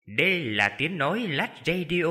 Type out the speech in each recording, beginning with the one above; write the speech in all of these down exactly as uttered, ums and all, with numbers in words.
Đây là tiếng nói Lách Radio.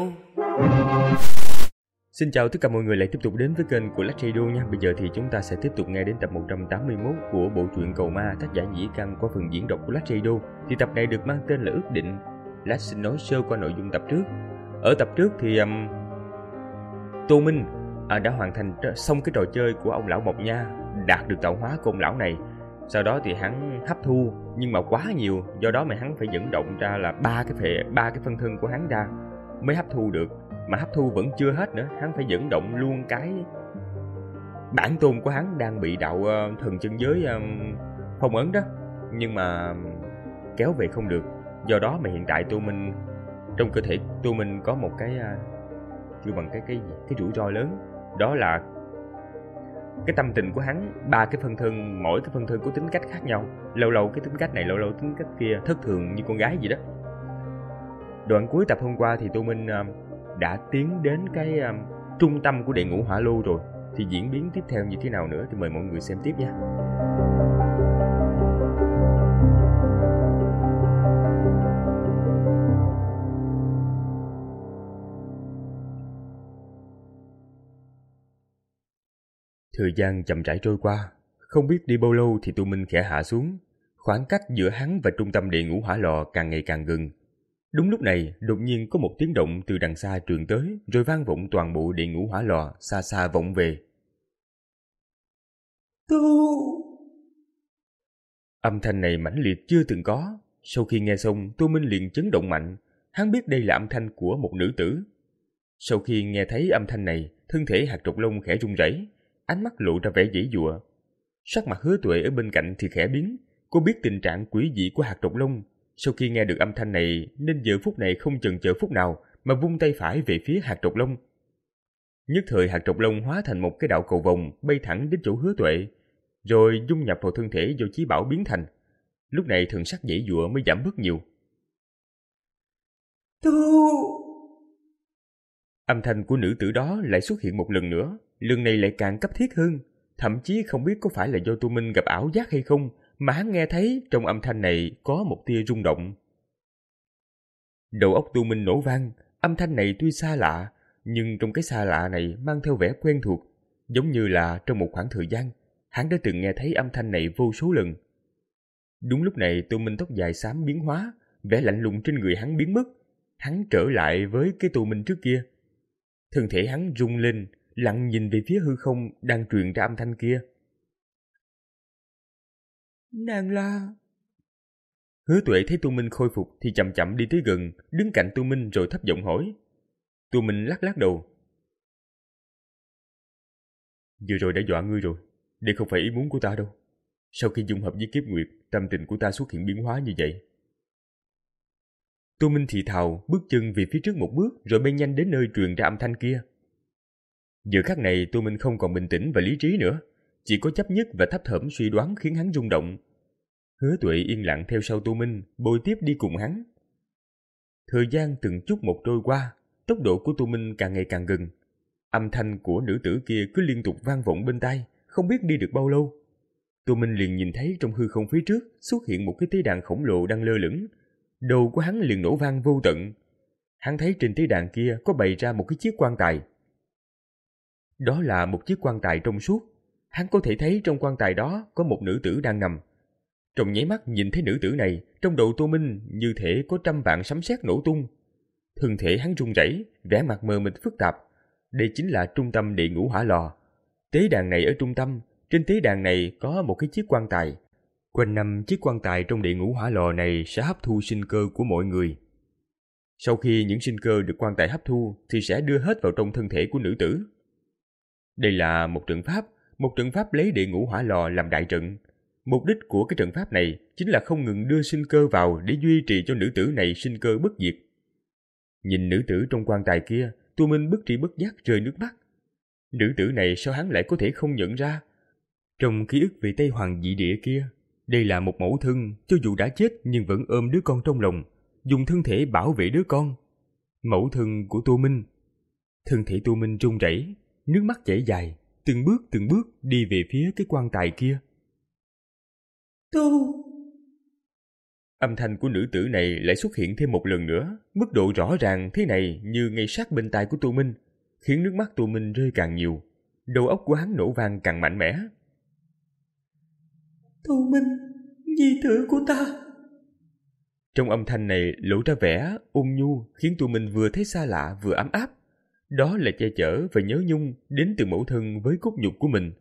Xin chào tất cả mọi người lại tiếp tục đến với kênh của Lách Radio nha. Bây giờ thì chúng ta sẽ tiếp tục nghe đến tập một trăm tám mươi mốt của bộ truyện Cầu Ma tác giả Dĩ Căn qua phần diễn đọc của Lách Radio. Thì tập này được mang tên là Ước Định. Lách xin nói sơ qua nội dung tập trước. Ở tập trước thì um, Tô Minh à, đã hoàn thành xong cái trò chơi của ông lão Mộc Nha, đạt được tạo hóa của ông lão này. Sau đó thì hắn hấp thu nhưng mà quá nhiều, do đó mà hắn phải dẫn động ra là ba cái phệ, ba cái phân thân của hắn ra mới hấp thu được. Mà hấp thu vẫn chưa hết nữa, hắn phải dẫn động luôn cái bản tôn của hắn đang bị đạo uh, thần chân giới uh, phong ấn đó, nhưng mà kéo về không được. Do đó mà hiện tại Tô Minh, trong cơ thể Tô Minh có một cái uh, chưa bằng cái cái cái rủi ro lớn, đó là cái tâm tình của hắn, ba cái phân thân, mỗi cái phân thân có tính cách khác nhau. Lâu lâu cái tính cách này, lâu lâu tính cách kia, thất thường như con gái vậy đó. Đoạn cuối tập hôm qua thì Tô Minh uh, đã tiến đến cái uh, trung tâm của địa ngũ hỏa lô rồi. Thì diễn biến tiếp theo như thế nào nữa thì mời mọi người xem tiếp nha. Thời gian chậm rãi trôi qua, không biết đi bao lâu thì Tô Minh khẽ hạ xuống. Khoảng cách giữa hắn và trung tâm địa ngũ hỏa lò càng ngày càng gần. Đúng lúc này, đột nhiên có một tiếng động từ đằng xa truyền tới, rồi vang vọng toàn bộ địa ngũ hỏa lò, xa xa vọng về. Tô! Âm thanh này mãnh liệt chưa từng có. Sau khi nghe xong, Tô Minh liền chấn động mạnh. Hắn biết đây là âm thanh của một nữ tử. Sau khi nghe thấy âm thanh này, thân thể hạt trục lông khẽ run rẩy, ánh mắt lộ ra vẻ giãy giụa. Sắc mặt Hứa Tuệ ở bên cạnh thì khẽ biến. Cô biết tình trạng quỷ dị của hạt trục lông. Sau khi nghe được âm thanh này nên giờ phút này không chần chờ phút nào mà vung tay phải về phía hạt trục lông. Nhất thời hạt trục lông hóa thành một cái đạo cầu vồng bay thẳng đến chỗ Hứa Tuệ, rồi dung nhập vào thân thể do chí bảo biến thành. Lúc này thần sắc giãy giụa mới giảm bớt nhiều. Tô! Âm thanh của nữ tử đó lại xuất hiện một lần nữa, lần này lại càng cấp thiết hơn. Thậm chí không biết có phải là do Tô Minh gặp ảo giác hay không, mà hắn nghe thấy trong âm thanh này có một tia rung động. Đầu óc Tô Minh nổ vang, âm thanh này tuy xa lạ, nhưng trong cái xa lạ này mang theo vẻ quen thuộc, giống như là trong một khoảng thời gian, hắn đã từng nghe thấy âm thanh này vô số lần. Đúng lúc này Tô Minh tóc dài xám biến hóa, vẻ lạnh lùng trên người hắn biến mất, hắn trở lại với cái Tô Minh trước kia. Thân thể hắn rung lên, lặng nhìn về phía hư không đang truyền ra âm thanh kia. Nàng là... Hứa Tuệ thấy Tô Minh khôi phục thì chậm chậm đi tới gần, đứng cạnh Tô Minh rồi thấp giọng hỏi. Tô Minh lắc lắc đầu. Vừa rồi đã dọa ngươi rồi, đây không phải ý muốn của ta đâu. Sau khi dung hợp với kiếp nguyệt, tâm tình của ta xuất hiện biến hóa như vậy. Tô Minh thì thào, bước chân về phía trước một bước rồi bay nhanh đến nơi truyền ra âm thanh kia. Giờ khắc này Tô Minh không còn bình tĩnh và lý trí nữa, chỉ có chấp nhất và thấp thởm suy đoán khiến hắn rung động. Hứa Tuệ yên lặng theo sau Tô Minh, bồi tiếp đi cùng hắn. Thời gian từng chút một trôi qua, tốc độ của Tô Minh càng ngày càng gần. Âm thanh của nữ tử kia cứ liên tục vang vọng bên tai, không biết đi được bao lâu. Tô Minh liền nhìn thấy trong hư không phía trước xuất hiện một cái tế đàn khổng lồ đang lơ lửng. Đầu của hắn liền nổ vang vô tận. Hắn thấy trên tế đàn kia có bày ra một cái chiếc quan tài. Đó là một chiếc quan tài trong suốt. Hắn có thể thấy trong quan tài đó có một nữ tử đang nằm. Trong nháy mắt nhìn thấy nữ tử này, trong đầu Tô Minh như thể có trăm vạn sấm sét nổ tung. Thân thể hắn run rẩy, vẻ mặt mờ mịt phức tạp. Đây chính là trung tâm địa ngũ hỏa lò. Tế đàn này ở trung tâm, trên tế đàn này có một cái chiếc quan tài. Quanh năm chiếc quan tài trong địa ngũ hỏa lò này sẽ hấp thu sinh cơ của mọi người. Sau khi những sinh cơ được quan tài hấp thu thì sẽ đưa hết vào trong thân thể của nữ tử. Đây là một trận pháp, một trận pháp lấy địa ngũ hỏa lò làm đại trận. Mục đích của cái trận pháp này chính là không ngừng đưa sinh cơ vào để duy trì cho nữ tử này sinh cơ bất diệt. Nhìn nữ tử trong quan tài kia, Tô Minh bất tri bất giác rơi nước mắt. Nữ tử này sao hắn lại có thể không nhận ra? Trong ký ức về Tây Hoàng dị địa kia, đây là một mẫu thân cho dù đã chết nhưng vẫn ôm đứa con trong lòng, dùng thân thể bảo vệ đứa con. Mẫu thân của Tô Minh. Thân thể Tô Minh run rẩy, nước mắt chảy dài, từng bước từng bước đi về phía cái quan tài kia. Tô! Âm thanh của nữ tử này lại xuất hiện thêm một lần nữa, mức độ rõ ràng thế này như ngay sát bên tai của Tô Minh, khiến nước mắt Tô Minh rơi càng nhiều, đầu óc của hắn nổ vang càng mạnh mẽ. Tô Minh, nhi tử của ta. Trong âm thanh này lộ ra vẻ ôn nhu, khiến Tô Minh vừa thấy xa lạ vừa ấm áp. Đó là che chở và nhớ nhung đến từ mẫu thân với cốt nhục của mình.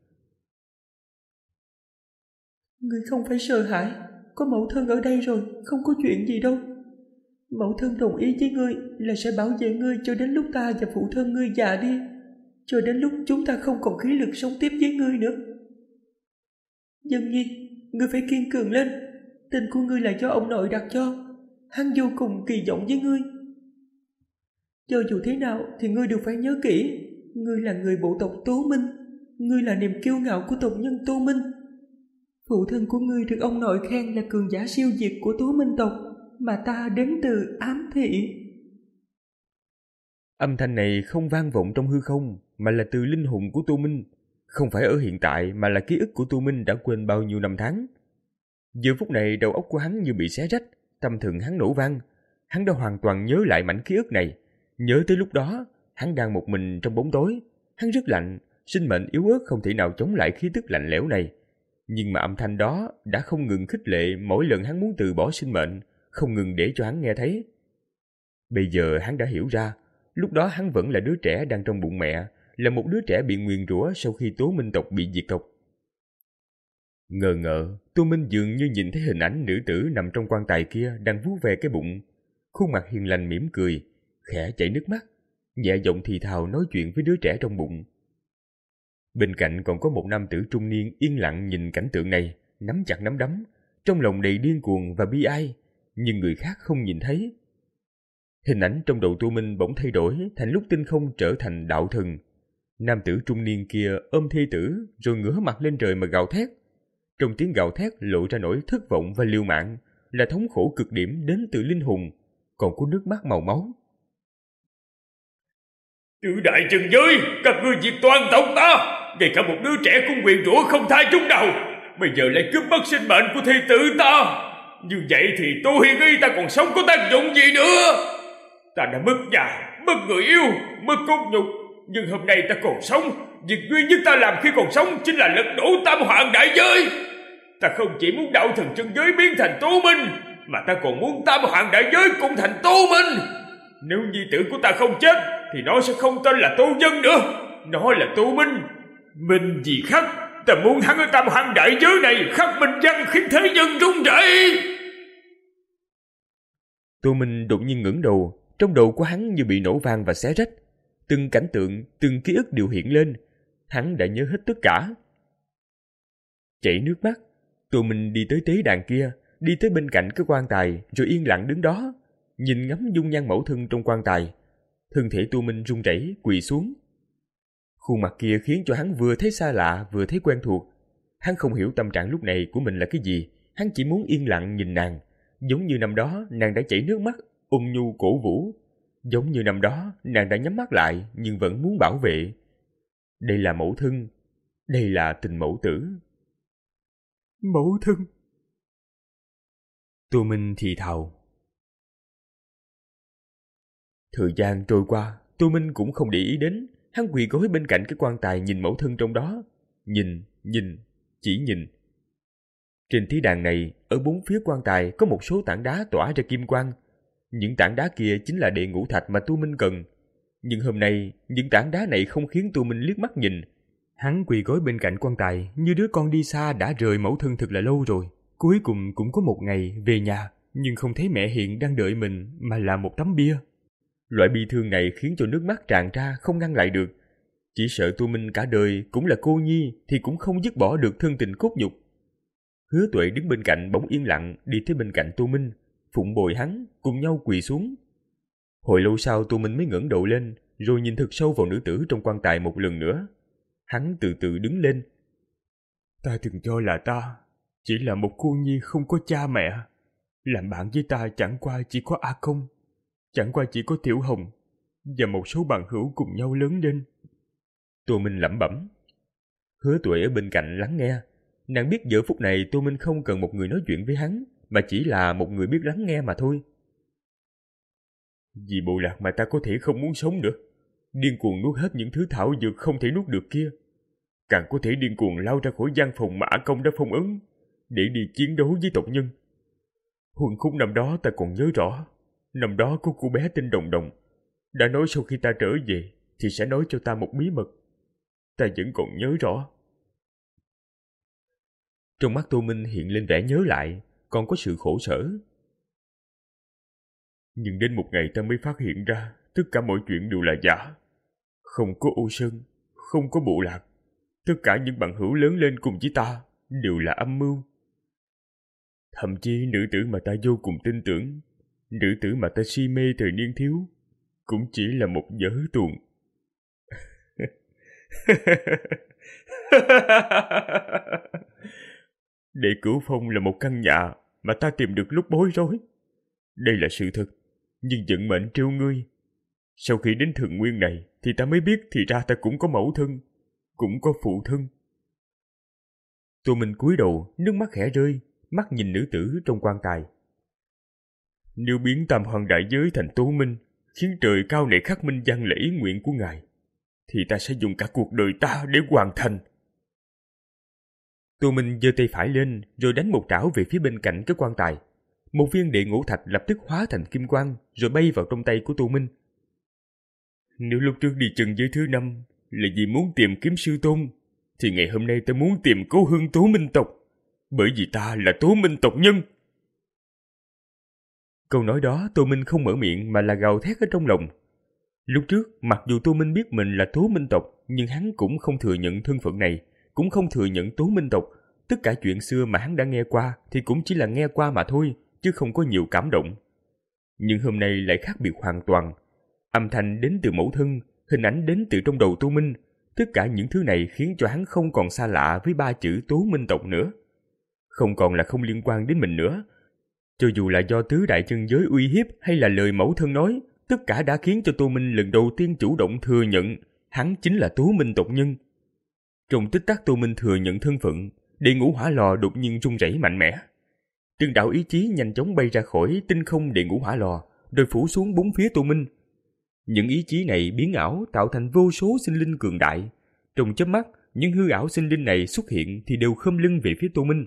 Ngươi không phải sợ hãi, có mẫu thân ở đây rồi, không có chuyện gì đâu. Mẫu thân đồng ý với ngươi là sẽ bảo vệ ngươi cho đến lúc ta và phụ thân ngươi già đi, cho đến lúc chúng ta không còn khí lực sống tiếp với ngươi nữa. Dân nhi, ngươi phải kiên cường lên, tên của ngươi là do ông nội đặt cho, hắn vô cùng kỳ vọng với ngươi. Cho dù thế nào thì ngươi đều phải nhớ kỹ, ngươi là người bộ tộc Tố Minh, ngươi là niềm kiêu ngạo của tộc nhân Tô Minh. Phụ thân của ngươi được ông nội khen là cường giả siêu diệt của Tố Minh tộc, mà ta đến từ ám thị. Âm thanh này không vang vọng trong hư không, mà là từ linh hồn của Tô Minh, không phải ở hiện tại mà là ký ức của Tô Minh đã quên bao nhiêu năm tháng. Giờ phút này đầu óc của hắn như bị xé rách, tâm thần hắn nổ vang. Hắn đã hoàn toàn nhớ lại mảnh ký ức này, nhớ tới lúc đó hắn đang một mình trong bóng tối, hắn rất lạnh, sinh mệnh yếu ớt không thể nào chống lại khí tức lạnh lẽo này. Nhưng mà âm thanh đó đã không ngừng khích lệ mỗi lần hắn muốn từ bỏ sinh mệnh, không ngừng để cho hắn nghe thấy. Bây giờ hắn đã hiểu ra, lúc đó hắn vẫn là đứa trẻ đang trong bụng mẹ, là một đứa trẻ bị nguyền rủa sau khi Tố Minh tộc bị diệt tộc. Ngờ ngợ, Tô Minh dường như nhìn thấy hình ảnh nữ tử nằm trong quan tài kia đang vuốt về cái bụng, khuôn mặt hiền lành mỉm cười, khẽ chảy nước mắt, nhẹ giọng thì thào nói chuyện với đứa trẻ trong bụng. Bên cạnh còn có một nam tử trung niên yên lặng nhìn cảnh tượng này, nắm chặt nắm đấm, trong lòng đầy điên cuồng và bi ai, nhưng người khác không nhìn thấy. Hình ảnh trong đầu Tô Minh bỗng thay đổi, thành lúc tinh không trở thành đạo thần. Nam tử trung niên kia ôm thê tử, rồi ngửa mặt lên trời mà gào thét. Trong tiếng gào thét lộ ra nỗi thất vọng và liều mạng, là thống khổ cực điểm đến từ linh hồn, còn có nước mắt màu máu. Tứ đại trần giới, các ngươi diệt toàn tộc ta, ngay cả một đứa trẻ cũng quyền rủa không tha chút nào, bây giờ lại cướp mất sinh mệnh của thê tử ta. Như vậy thì tôi hiền y ta còn sống có tác dụng gì nữa? Ta đã mất nhà, mất người yêu, mất cốt nhục, nhưng hôm nay ta còn sống. Việc duy nhất ta làm khi còn sống chính là lật đổ tam hoàng đại giới. Ta không chỉ muốn đạo thần chân giới biến thành Tô Minh, mà ta còn muốn tam hoàng đại giới cũng thành Tô Minh. Nếu nhi tử của ta không chết thì nó sẽ không tên là Tô Dân nữa, nó là Tô Minh. Minh gì khắc, ta muốn hắn ở tam hoàng đại giới này khắc minh văn khiến thế nhân rung rẩy. Tô Minh đột nhiên ngẩng đầu, trong đầu của hắn như bị nổ vang và xé rách. Từng cảnh tượng, từng ký ức đều hiện lên, hắn đã nhớ hết tất cả. Chảy nước mắt, Tô Minh đi tới tế đàn kia, đi tới bên cạnh cái quan tài, rồi yên lặng đứng đó, nhìn ngắm dung nhan mẫu thân trong quan tài. Thân thể Tô Minh run rẩy quỳ xuống. Khuôn mặt kia khiến cho hắn vừa thấy xa lạ vừa thấy quen thuộc. Hắn không hiểu tâm trạng lúc này của mình là cái gì, hắn chỉ muốn yên lặng nhìn nàng, giống như năm đó nàng đã chảy nước mắt, ôn nhu cổ vũ, giống như năm đó nàng đã nhắm mắt lại nhưng vẫn muốn bảo vệ. Đây là mẫu thân, đây là tình mẫu tử. Mẫu thân. Tô Minh thì thào. Thời gian trôi qua, Tô Minh cũng không để ý đến, hắn quỳ gối bên cạnh cái quan tài nhìn mẫu thân trong đó, nhìn, nhìn, chỉ nhìn. Trên tế đàn này, ở bốn phía quan tài có một số tảng đá tỏa ra kim quang. Những tảng đá kia chính là đệ ngũ thạch mà Tô Minh cần. Nhưng hôm nay, những tảng đá này không khiến Tô Minh liếc mắt nhìn. Hắn quỳ gối bên cạnh quan tài như đứa con đi xa đã rời mẫu thân thật là lâu rồi. Cuối cùng cũng có một ngày về nhà, nhưng không thấy mẹ hiện đang đợi mình mà là một tấm bia. Loại bi thương này khiến cho nước mắt tràn ra không ngăn lại được. Chỉ sợ Tô Minh cả đời cũng là cô nhi thì cũng không dứt bỏ được thân tình cốt nhục. Hứa Tuệ đứng bên cạnh bỗng yên lặng đi tới bên cạnh Tô Minh, phụng bồi hắn, cùng nhau quỳ xuống. Hồi lâu sau Tô Minh mới ngẩng đầu lên, rồi nhìn thật sâu vào nữ tử trong quan tài một lần nữa. Hắn từ từ đứng lên. Ta từng cho là ta chỉ là một cô nhi không có cha mẹ. Làm bạn với ta chẳng qua chỉ có A Công, chẳng qua chỉ có Tiểu Hồng và một số bằng hữu cùng nhau lớn lên. Tô Minh lẩm bẩm. Hứa Tuệ ở bên cạnh lắng nghe. Nàng biết giờ phút này Tô Minh không cần một người nói chuyện với hắn, mà chỉ là một người biết lắng nghe mà thôi. Vì bộ lạc mà ta có thể không muốn sống nữa, điên cuồng nuốt hết những thứ thảo dược không thể nuốt được kia, càng có thể điên cuồng lao ra khỏi gian phòng mà Ả Công đã phong ấn để đi chiến đấu với tộc nhân. Huân khúc năm đó ta còn nhớ rõ, năm đó có cô bé tên Đồng Đồng đã nói sau khi ta trở về thì sẽ nói cho ta một bí mật. Ta vẫn còn nhớ rõ. Trong mắt Tô Minh hiện lên vẻ nhớ lại, còn có sự khổ sở. Nhưng đến một ngày ta mới phát hiện ra tất cả mọi chuyện đều là giả. Không có Ô Sơn, không có bộ lạc. Tất cả những bằng hữu lớn lên cùng với ta đều là âm mưu. Thậm chí nữ tử mà ta vô cùng tin tưởng, nữ tử mà ta si mê thời niên thiếu, cũng chỉ là một vở tuồng. Đệ Cửu Phong là một căn nhà mà ta tìm được lúc bối rối. Đây là sự thật, nhưng vận mệnh trêu ngươi. Sau khi đến Thượng Nguyên này thì ta mới biết thì ra ta cũng có mẫu thân, cũng có phụ thân. Tô Minh cúi đầu, nước mắt khẽ rơi, mắt nhìn nữ tử trong quan tài. Nếu biến Tam Hoàng đại giới thành Tô Minh, khiến trời cao này khắc minh văn lễ ý nguyện của ngài, thì ta sẽ dùng cả cuộc đời ta để hoàn thành. Tô Minh giơ tay phải lên, rồi đánh một trảo về phía bên cạnh cái quan tài. Một viên đệ ngũ thạch lập tức hóa thành kim quang, rồi bay vào trong tay của Tô Minh. Nếu lúc trước đi chân giới thứ năm là vì muốn tìm kiếm sư tôn, thì ngày hôm nay ta muốn tìm cố hương Tố Minh tộc, bởi vì ta là Tố Minh tộc nhân. Câu nói đó Tô Minh không mở miệng mà là gào thét ở trong lòng. Lúc trước, mặc dù Tô Minh biết mình là Tố Minh tộc, nhưng hắn cũng không thừa nhận thân phận này, cũng không thừa nhận Tố Minh tộc. Tất cả chuyện xưa mà hắn đã nghe qua thì cũng chỉ là nghe qua mà thôi, chứ không có nhiều cảm động. Nhưng hôm nay lại khác biệt hoàn toàn. Âm thanh đến từ mẫu thân, hình ảnh đến từ trong đầu Tô Minh. Tất cả những thứ này khiến cho hắn không còn xa lạ với ba chữ Tố Minh tộc nữa. Không còn là không liên quan đến mình nữa. Cho dù là do tứ đại chân giới uy hiếp hay là lời mẫu thân nói, tất cả đã khiến cho Tô Minh lần đầu tiên chủ động thừa nhận hắn chính là Tố Minh tộc nhân. Trong tích tắc Tô Minh thừa nhận thân phận, đệ ngũ hỏa lò đột nhiên rung rẩy mạnh mẽ. Từng đạo ý chí nhanh chóng bay ra khỏi tinh không đệ ngũ hỏa lò, rồi phủ xuống bốn phía Tô Minh. Những ý chí này biến ảo tạo thành vô số sinh linh cường đại. Trong chớp mắt, những hư ảo sinh linh này xuất hiện thì đều khom lưng về phía Tô Minh.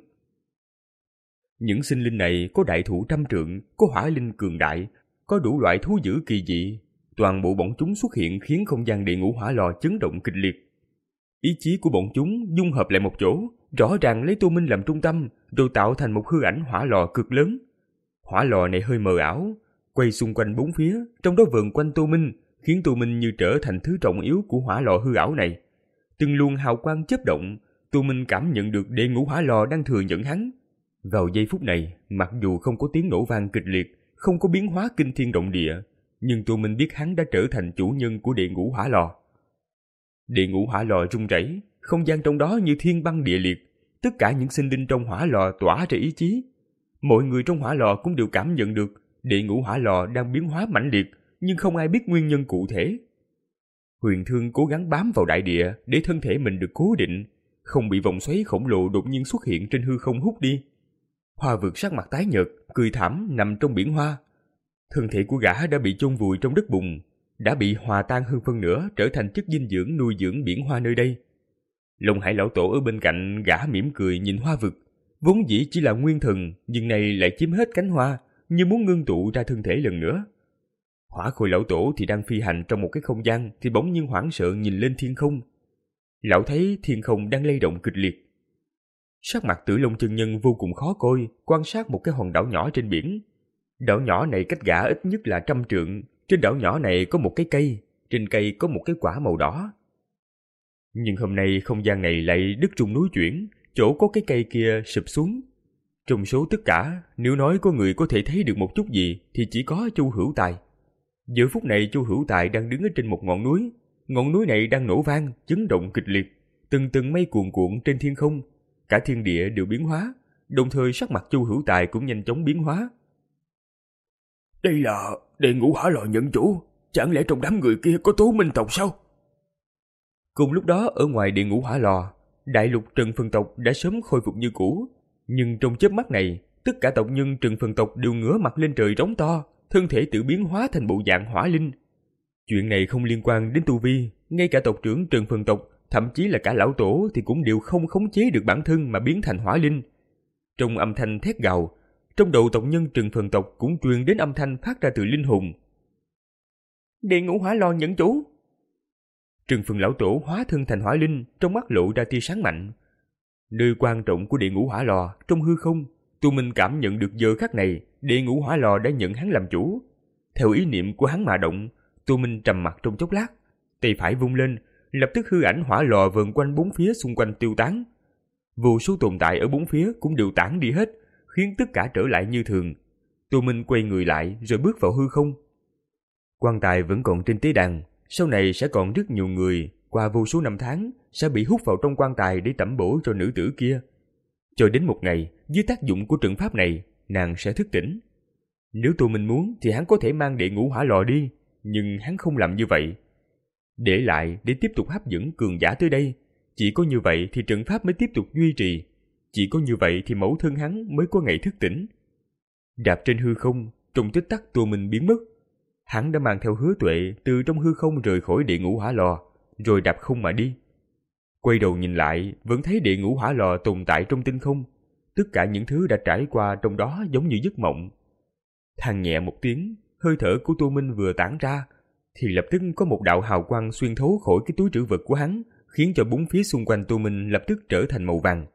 Những sinh linh này có đại thụ trăm trượng, có hỏa linh cường đại, có đủ loại thú dữ kỳ dị. Toàn bộ bọn chúng xuất hiện khiến không gian đệ ngũ hỏa lò chấn động kịch liệt. Ý chí của bọn chúng dung hợp lại một chỗ, rõ ràng lấy Tô Minh làm trung tâm, rồi tạo thành một hư ảnh hỏa lò cực lớn. Hỏa lò này hơi mờ ảo, quay xung quanh bốn phía, trong đó vờn quanh Tô Minh, khiến Tô Minh như trở thành thứ trọng yếu của hỏa lò hư ảo này. Từng luồng hào quang chớp động, Tô Minh cảm nhận được đệ ngũ hỏa lò đang thừa nhận hắn. Vào giây phút này, mặc dù không có tiếng nổ vang kịch liệt, không có biến hóa kinh thiên động địa, nhưng Tô Minh biết hắn đã trở thành chủ nhân của đệ ngũ hỏa lò. Đệ ngũ hỏa lò rung rẩy, không gian trong đó như thiên băng địa liệt, tất cả những sinh linh trong hỏa lò tỏa ra ý chí. Mọi người trong hỏa lò cũng đều cảm nhận được đệ ngũ hỏa lò đang biến hóa mãnh liệt, nhưng không ai biết nguyên nhân cụ thể. Huyền Thương cố gắng bám vào đại địa để thân thể mình được cố định, không bị vòng xoáy khổng lồ đột nhiên xuất hiện trên hư không hút đi. Hoa Vực sắc mặt tái nhợt, cười thảm nằm trong biển hoa. Thân thể của gã đã bị chôn vùi trong đất bùn, đã bị hòa tan hơn phân nửa trở thành chất dinh dưỡng nuôi dưỡng biển hoa nơi đây. Long Hải lão tổ ở bên cạnh gã mỉm cười nhìn Hoa Vực, vốn dĩ chỉ là nguyên thần, nhưng này lại chiếm hết cánh hoa, như muốn ngưng tụ ra thân thể lần nữa. Hỏa Khôi lão tổ thì đang phi hành trong một cái không gian, thì bỗng nhiên hoảng sợ nhìn lên thiên không. Lão thấy thiên không đang lay động kịch liệt. Sắc mặt Tử Long chân nhân vô cùng khó coi, quan sát một cái hòn đảo nhỏ trên biển. Đảo nhỏ này cách gã ít nhất là trăm trượng. Trên đảo nhỏ này có một cái cây, trên cây có một cái quả màu đỏ. Nhưng hôm nay không gian này lại đứt rung núi chuyển, chỗ có cái cây kia sụp xuống. Trong số tất cả, nếu nói có người có thể thấy được một chút gì thì chỉ có Chu Hữu Tài. Giờ phút này Chu Hữu Tài đang đứng ở trên một ngọn núi. Ngọn núi này đang nổ vang, chấn động kịch liệt. Từng từng mây cuồn cuộn trên thiên không, cả thiên địa đều biến hóa, đồng thời sắc mặt Chu Hữu Tài cũng nhanh chóng biến hóa. Đây là đệ ngũ hỏa lò nhận chủ, chẳng lẽ trong đám người kia có Tố Minh tộc sao? Cùng lúc đó ở ngoài đệ ngũ hỏa lò, đại lục Trần Phân tộc đã sớm khôi phục như cũ, nhưng trong chớp mắt này, tất cả tộc nhân Trừng Phần tộc đều ngửa mặt lên trời rống to, thân thể tự biến hóa thành bộ dạng hỏa linh. Chuyện này không liên quan đến tu vi, ngay cả tộc trưởng Trừng Phần tộc, thậm chí là cả lão tổ thì cũng đều không khống chế được bản thân mà biến thành hỏa linh. Trong âm thanh thét gào, trong đầu tộc nhân Trừng Phần tộc cũng truyền đến âm thanh phát ra từ linh hồn. Địa ngũ hỏa lò nhận chủ. Trừng Phần lão tổ hóa thân thành hỏa linh, trong mắt lộ ra tia sáng mạnh. Nơi quan trọng của địa ngũ hỏa lò, trong hư không, Tu Minh cảm nhận được giờ khắc này, địa ngũ hỏa lò đã nhận hắn làm chủ. Theo ý niệm của hắn mà động, Tu Minh trầm mặc trong chốc lát, tay phải vung lên, lập tức hư ảnh hỏa lò vờn quanh bốn phía xung quanh tiêu tán. Vô số tồn tại ở bốn phía cũng đều tản đi hết, khiến tất cả trở lại như thường. Tu Minh quay người lại rồi bước vào hư không. Quan tài vẫn còn trên tế đàn, sau này sẽ còn rất nhiều người, qua vô số năm tháng, sẽ bị hút vào trong quan tài để tẩm bổ cho nữ tử kia. Cho đến một ngày, dưới tác dụng của trận pháp này, nàng sẽ thức tỉnh. Nếu Tu Minh muốn thì hắn có thể mang địa ngũ hỏa lò đi, nhưng hắn không làm như vậy. Để lại để tiếp tục hấp dẫn cường giả tới đây, chỉ có như vậy thì trận pháp mới tiếp tục duy trì. Chỉ có như vậy thì mẫu thân hắn mới có ngày thức tỉnh. Đạp trên hư không, trong tích tắc Tu Minh biến mất. Hắn đã mang theo Hứa Tuệ từ trong hư không rời khỏi địa ngũ hỏa lò, rồi đạp không mà đi. Quay đầu nhìn lại, vẫn thấy địa ngũ hỏa lò tồn tại trong tinh không. Tất cả những thứ đã trải qua trong đó giống như giấc mộng. Than nhẹ một tiếng, hơi thở của Tu Minh vừa tản ra, thì lập tức có một đạo hào quang xuyên thấu khỏi cái túi trữ vật của hắn, khiến cho bốn phía xung quanh Tu Minh lập tức trở thành màu vàng.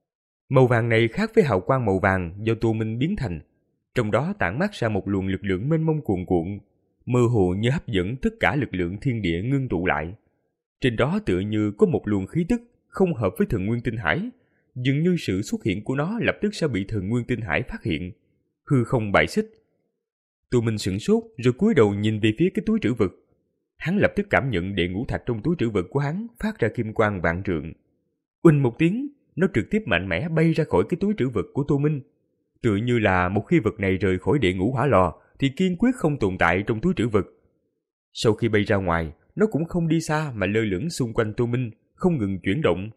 Màu vàng này khác với hào quang màu vàng do Tu Minh biến thành, trong đó tản mát ra một luồng lực lượng mênh mông cuồn cuộn, mơ hồ như hấp dẫn tất cả lực lượng thiên địa ngưng tụ lại. Trên đó tựa như có một luồng khí tức không hợp với Thần Nguyên Tinh Hải, dường như sự xuất hiện của nó lập tức sẽ bị Thần Nguyên Tinh Hải phát hiện, hư không bài xích. Tu Minh sửng sốt rồi cúi đầu nhìn về phía cái túi trữ vật. Hắn lập tức cảm nhận địa ngũ thạch trong túi trữ vật của hắn phát ra kim quang vạn trượng. Uỳnh một tiếng, nó trực tiếp mạnh mẽ bay ra khỏi cái túi trữ vật của Tu Minh. Tựa như là một khi vật này rời khỏi địa ngũ hỏa lò thì kiên quyết không tồn tại trong túi trữ vật. Sau khi bay ra ngoài, nó cũng không đi xa mà lơ lửng xung quanh Tu Minh, không ngừng chuyển động.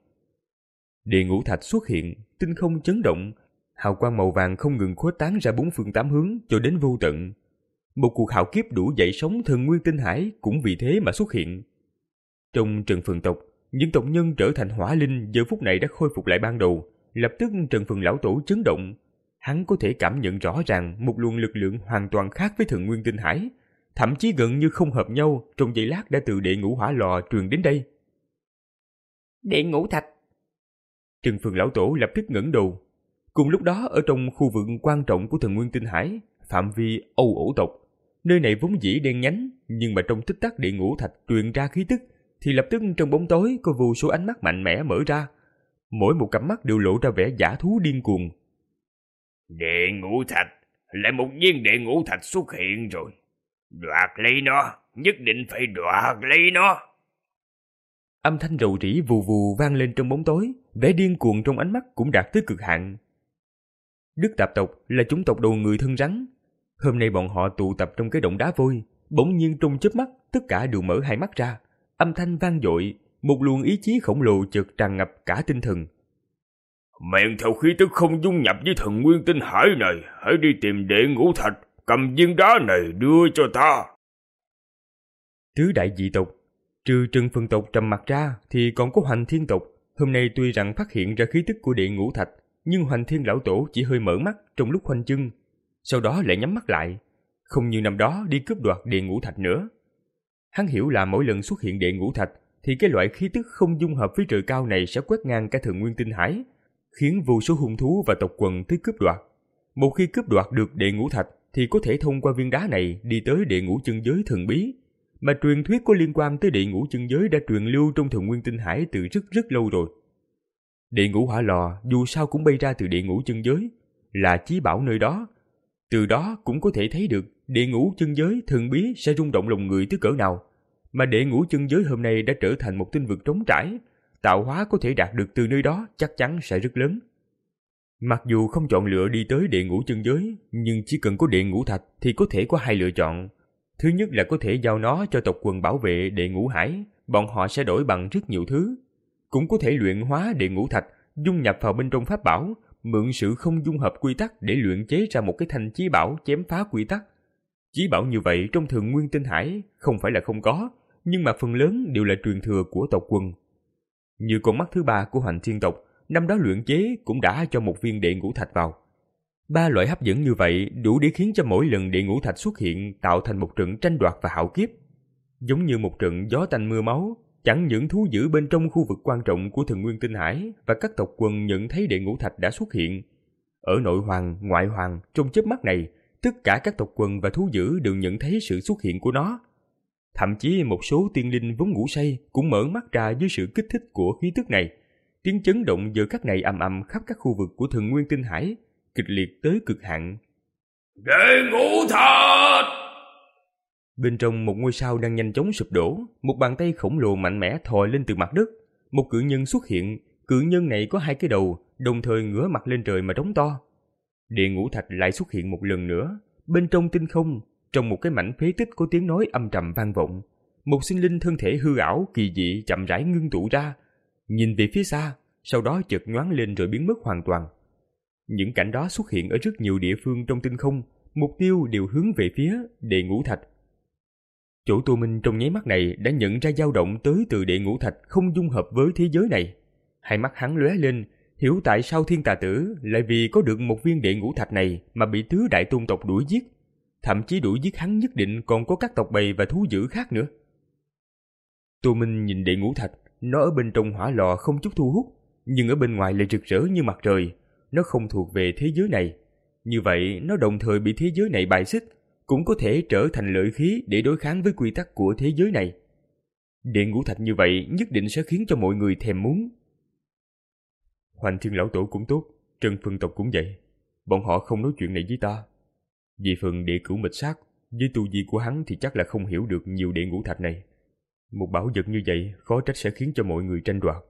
Địa ngũ thạch xuất hiện, tinh không chấn động, hào quang màu vàng không ngừng khuếch tán ra bốn phương tám hướng cho đến vô tận. Một cuộc hạo kiếp đủ dậy sóng Thần Nguyên Tinh Hải cũng vì thế mà xuất hiện. Trong Trần Phần tộc, những tộc nhân trở thành hỏa linh giờ phút này đã khôi phục lại ban đầu. Lập tức Trần Phần lão tổ chấn động. Hắn có thể cảm nhận rõ ràng một luồng lực lượng hoàn toàn khác với Thần Nguyên Tinh Hải, thậm chí gần như không hợp nhau, trong giây lát đã từ địa ngũ hỏa lò truyền đến đây. Địa ngũ thạch. Trần Phần lão tổ lập tức ngẩng đầu. Cùng lúc đó, ở trong khu vực quan trọng của Thần Nguyên Tinh Hải, phạm vi Âu Ổ tộc, nơi này vốn dĩ đen nhánh, nhưng mà trong tích tắc địa ngũ thạch truyền ra khí tức, thì lập tức trong bóng tối có vô số ánh mắt mạnh mẽ mở ra. Mỗi một cặp mắt đều lộ ra vẻ dã thú điên cuồng. Địa ngũ thạch, lại một viên địa ngũ thạch xuất hiện rồi. Đoạt lấy nó, nhất định phải đoạt lấy nó. Âm thanh rầu rĩ vù vù vang lên trong bóng tối, vẻ điên cuồng trong ánh mắt cũng đạt tới cực hạn. Đức Tạp tộc là chủng tộc đầu người thân rắn. Hôm nay bọn họ tụ tập trong cái động đá vôi, bỗng nhiên trong chớp mắt tất cả đều mở hai mắt ra, âm thanh vang dội, một luồng ý chí khổng lồ chợt tràn ngập cả tinh thần. Men theo khí tức không dung nhập với Thần Nguyên Tinh Hải này, hãy đi tìm địa ngũ thạch, cầm viên đá này đưa cho ta. Tứ đại dị tộc, trừ Trần Phần tộc trầm mặt ra thì còn có Hoành Thiên tộc. Hôm nay tuy rằng phát hiện ra khí tức của địa ngũ thạch, nhưng Hoành Thiên lão tổ chỉ hơi mở mắt trong lúc khoanh chân, sau đó lại nhắm mắt lại, không như năm đó đi cướp đoạt địa ngũ thạch nữa. Hắn hiểu là mỗi lần xuất hiện địa ngũ thạch thì cái loại khí tức không dung hợp với trời cao này sẽ quét ngang cả Thần Nguyên Tinh Hải, khiến vô số hung thú và tộc quần tới cướp đoạt. Một khi cướp đoạt được địa ngũ thạch thì có thể thông qua viên đá này đi tới địa ngũ chân giới thần bí, mà truyền thuyết có liên quan tới địa ngũ chân giới đã truyền lưu trong Thần Nguyên Tinh Hải từ rất rất lâu rồi. Địa ngũ hỏa lò dù sao cũng bay ra từ địa ngũ chân giới, là chí bảo nơi đó. Từ đó cũng có thể thấy được địa ngũ chân giới thần bí sẽ rung động lòng người tới cỡ nào. Mà địa ngũ chân giới hôm nay đã trở thành một tinh vực trống trải, tạo hóa có thể đạt được từ nơi đó chắc chắn sẽ rất lớn. Mặc dù không chọn lựa đi tới địa ngũ chân giới, nhưng chỉ cần có địa ngũ thạch thì có thể có hai lựa chọn. Thứ nhất là có thể giao nó cho tộc quần bảo vệ địa ngũ hải, bọn họ sẽ đổi bằng rất nhiều thứ. Cũng có thể luyện hóa địa ngũ thạch, dung nhập vào bên trong pháp bảo, mượn sự không dung hợp quy tắc để luyện chế ra một cái thanh chí bảo chém phá quy tắc. Chí bảo như vậy trong Thường Nguyên Tinh Hải không phải là không có, nhưng mà phần lớn đều là truyền thừa của tộc Quân. Như con mắt thứ ba của Hoành Thiên tộc, năm đó luyện chế cũng đã cho một viên đệ ngũ thạch vào. Ba loại hấp dẫn như vậy đủ để khiến cho mỗi lần đệ ngũ thạch xuất hiện tạo thành một trận tranh đoạt và hạo kiếp. Giống như một trận gió tanh mưa máu, chẳng những thú dữ bên trong khu vực quan trọng của Thường Nguyên Tinh Hải và các tộc Quân nhận thấy đệ ngũ thạch đã xuất hiện. Ở nội hoàng, ngoại hoàng, trong chớp mắt này, tất cả các tộc Quân và thú dữ đều nhận thấy sự xuất hiện của nó. Thậm chí một số tiên linh vốn ngủ say cũng mở mắt ra dưới sự kích thích của khí tức này. Tiếng chấn động giờ khắc này ầm ầm khắp các khu vực của Thường Nguyên Tinh Hải, kịch liệt tới cực hạn. Đệ ngũ thạch! Bên trong một ngôi sao đang nhanh chóng sụp đổ, một bàn tay khổng lồ mạnh mẽ thò lên từ mặt đất. Một cự nhân xuất hiện, cự nhân này có hai cái đầu, đồng thời ngửa mặt lên trời mà trống to. Đệ ngũ thạch lại xuất hiện một lần nữa, bên trong tinh không, trong một cái mảnh phế tích có tiếng nói âm trầm vang vọng. Một sinh linh thân thể hư ảo kỳ dị chậm rãi ngưng tụ ra, nhìn về phía xa, sau đó chợt nhoáng lên rồi biến mất hoàn toàn. Những cảnh đó xuất hiện ở rất nhiều địa phương trong tinh không, mục tiêu đều hướng về phía đệ ngũ thạch. Chỗ Tô Minh trong nháy mắt này đã nhận ra dao động tới từ đệ ngũ thạch không dung hợp với thế giới này. Hai mắt hắn lóe lên, hiểu tại sao Thiên Tà Tử lại vì có được một viên đệ ngũ thạch này mà bị tứ đại tôn tộc đuổi giết. Thậm chí đuổi giết hắn nhất định còn có các tộc bầy và thú dữ khác nữa. Tô Minh nhìn đệ ngũ thạch, nó ở bên trong hỏa lò không chút thu hút, nhưng ở bên ngoài lại rực rỡ như mặt trời. Nó không thuộc về thế giới này. Như vậy, nó đồng thời bị thế giới này bài xích, cũng có thể trở thành lợi khí để đối kháng với quy tắc của thế giới này. Đệ ngũ thạch như vậy nhất định sẽ khiến cho mọi người thèm muốn. Hoành Thiên lão tổ cũng tốt, Trần Phân tộc cũng vậy. Bọn họ không nói chuyện này với ta. Vì phần đệ cửu mịch sát, với tu vi của hắn thì chắc là không hiểu được nhiều đệ ngũ thạch này. Một bảo vật như vậy khó trách sẽ khiến cho mọi người tranh đoạt.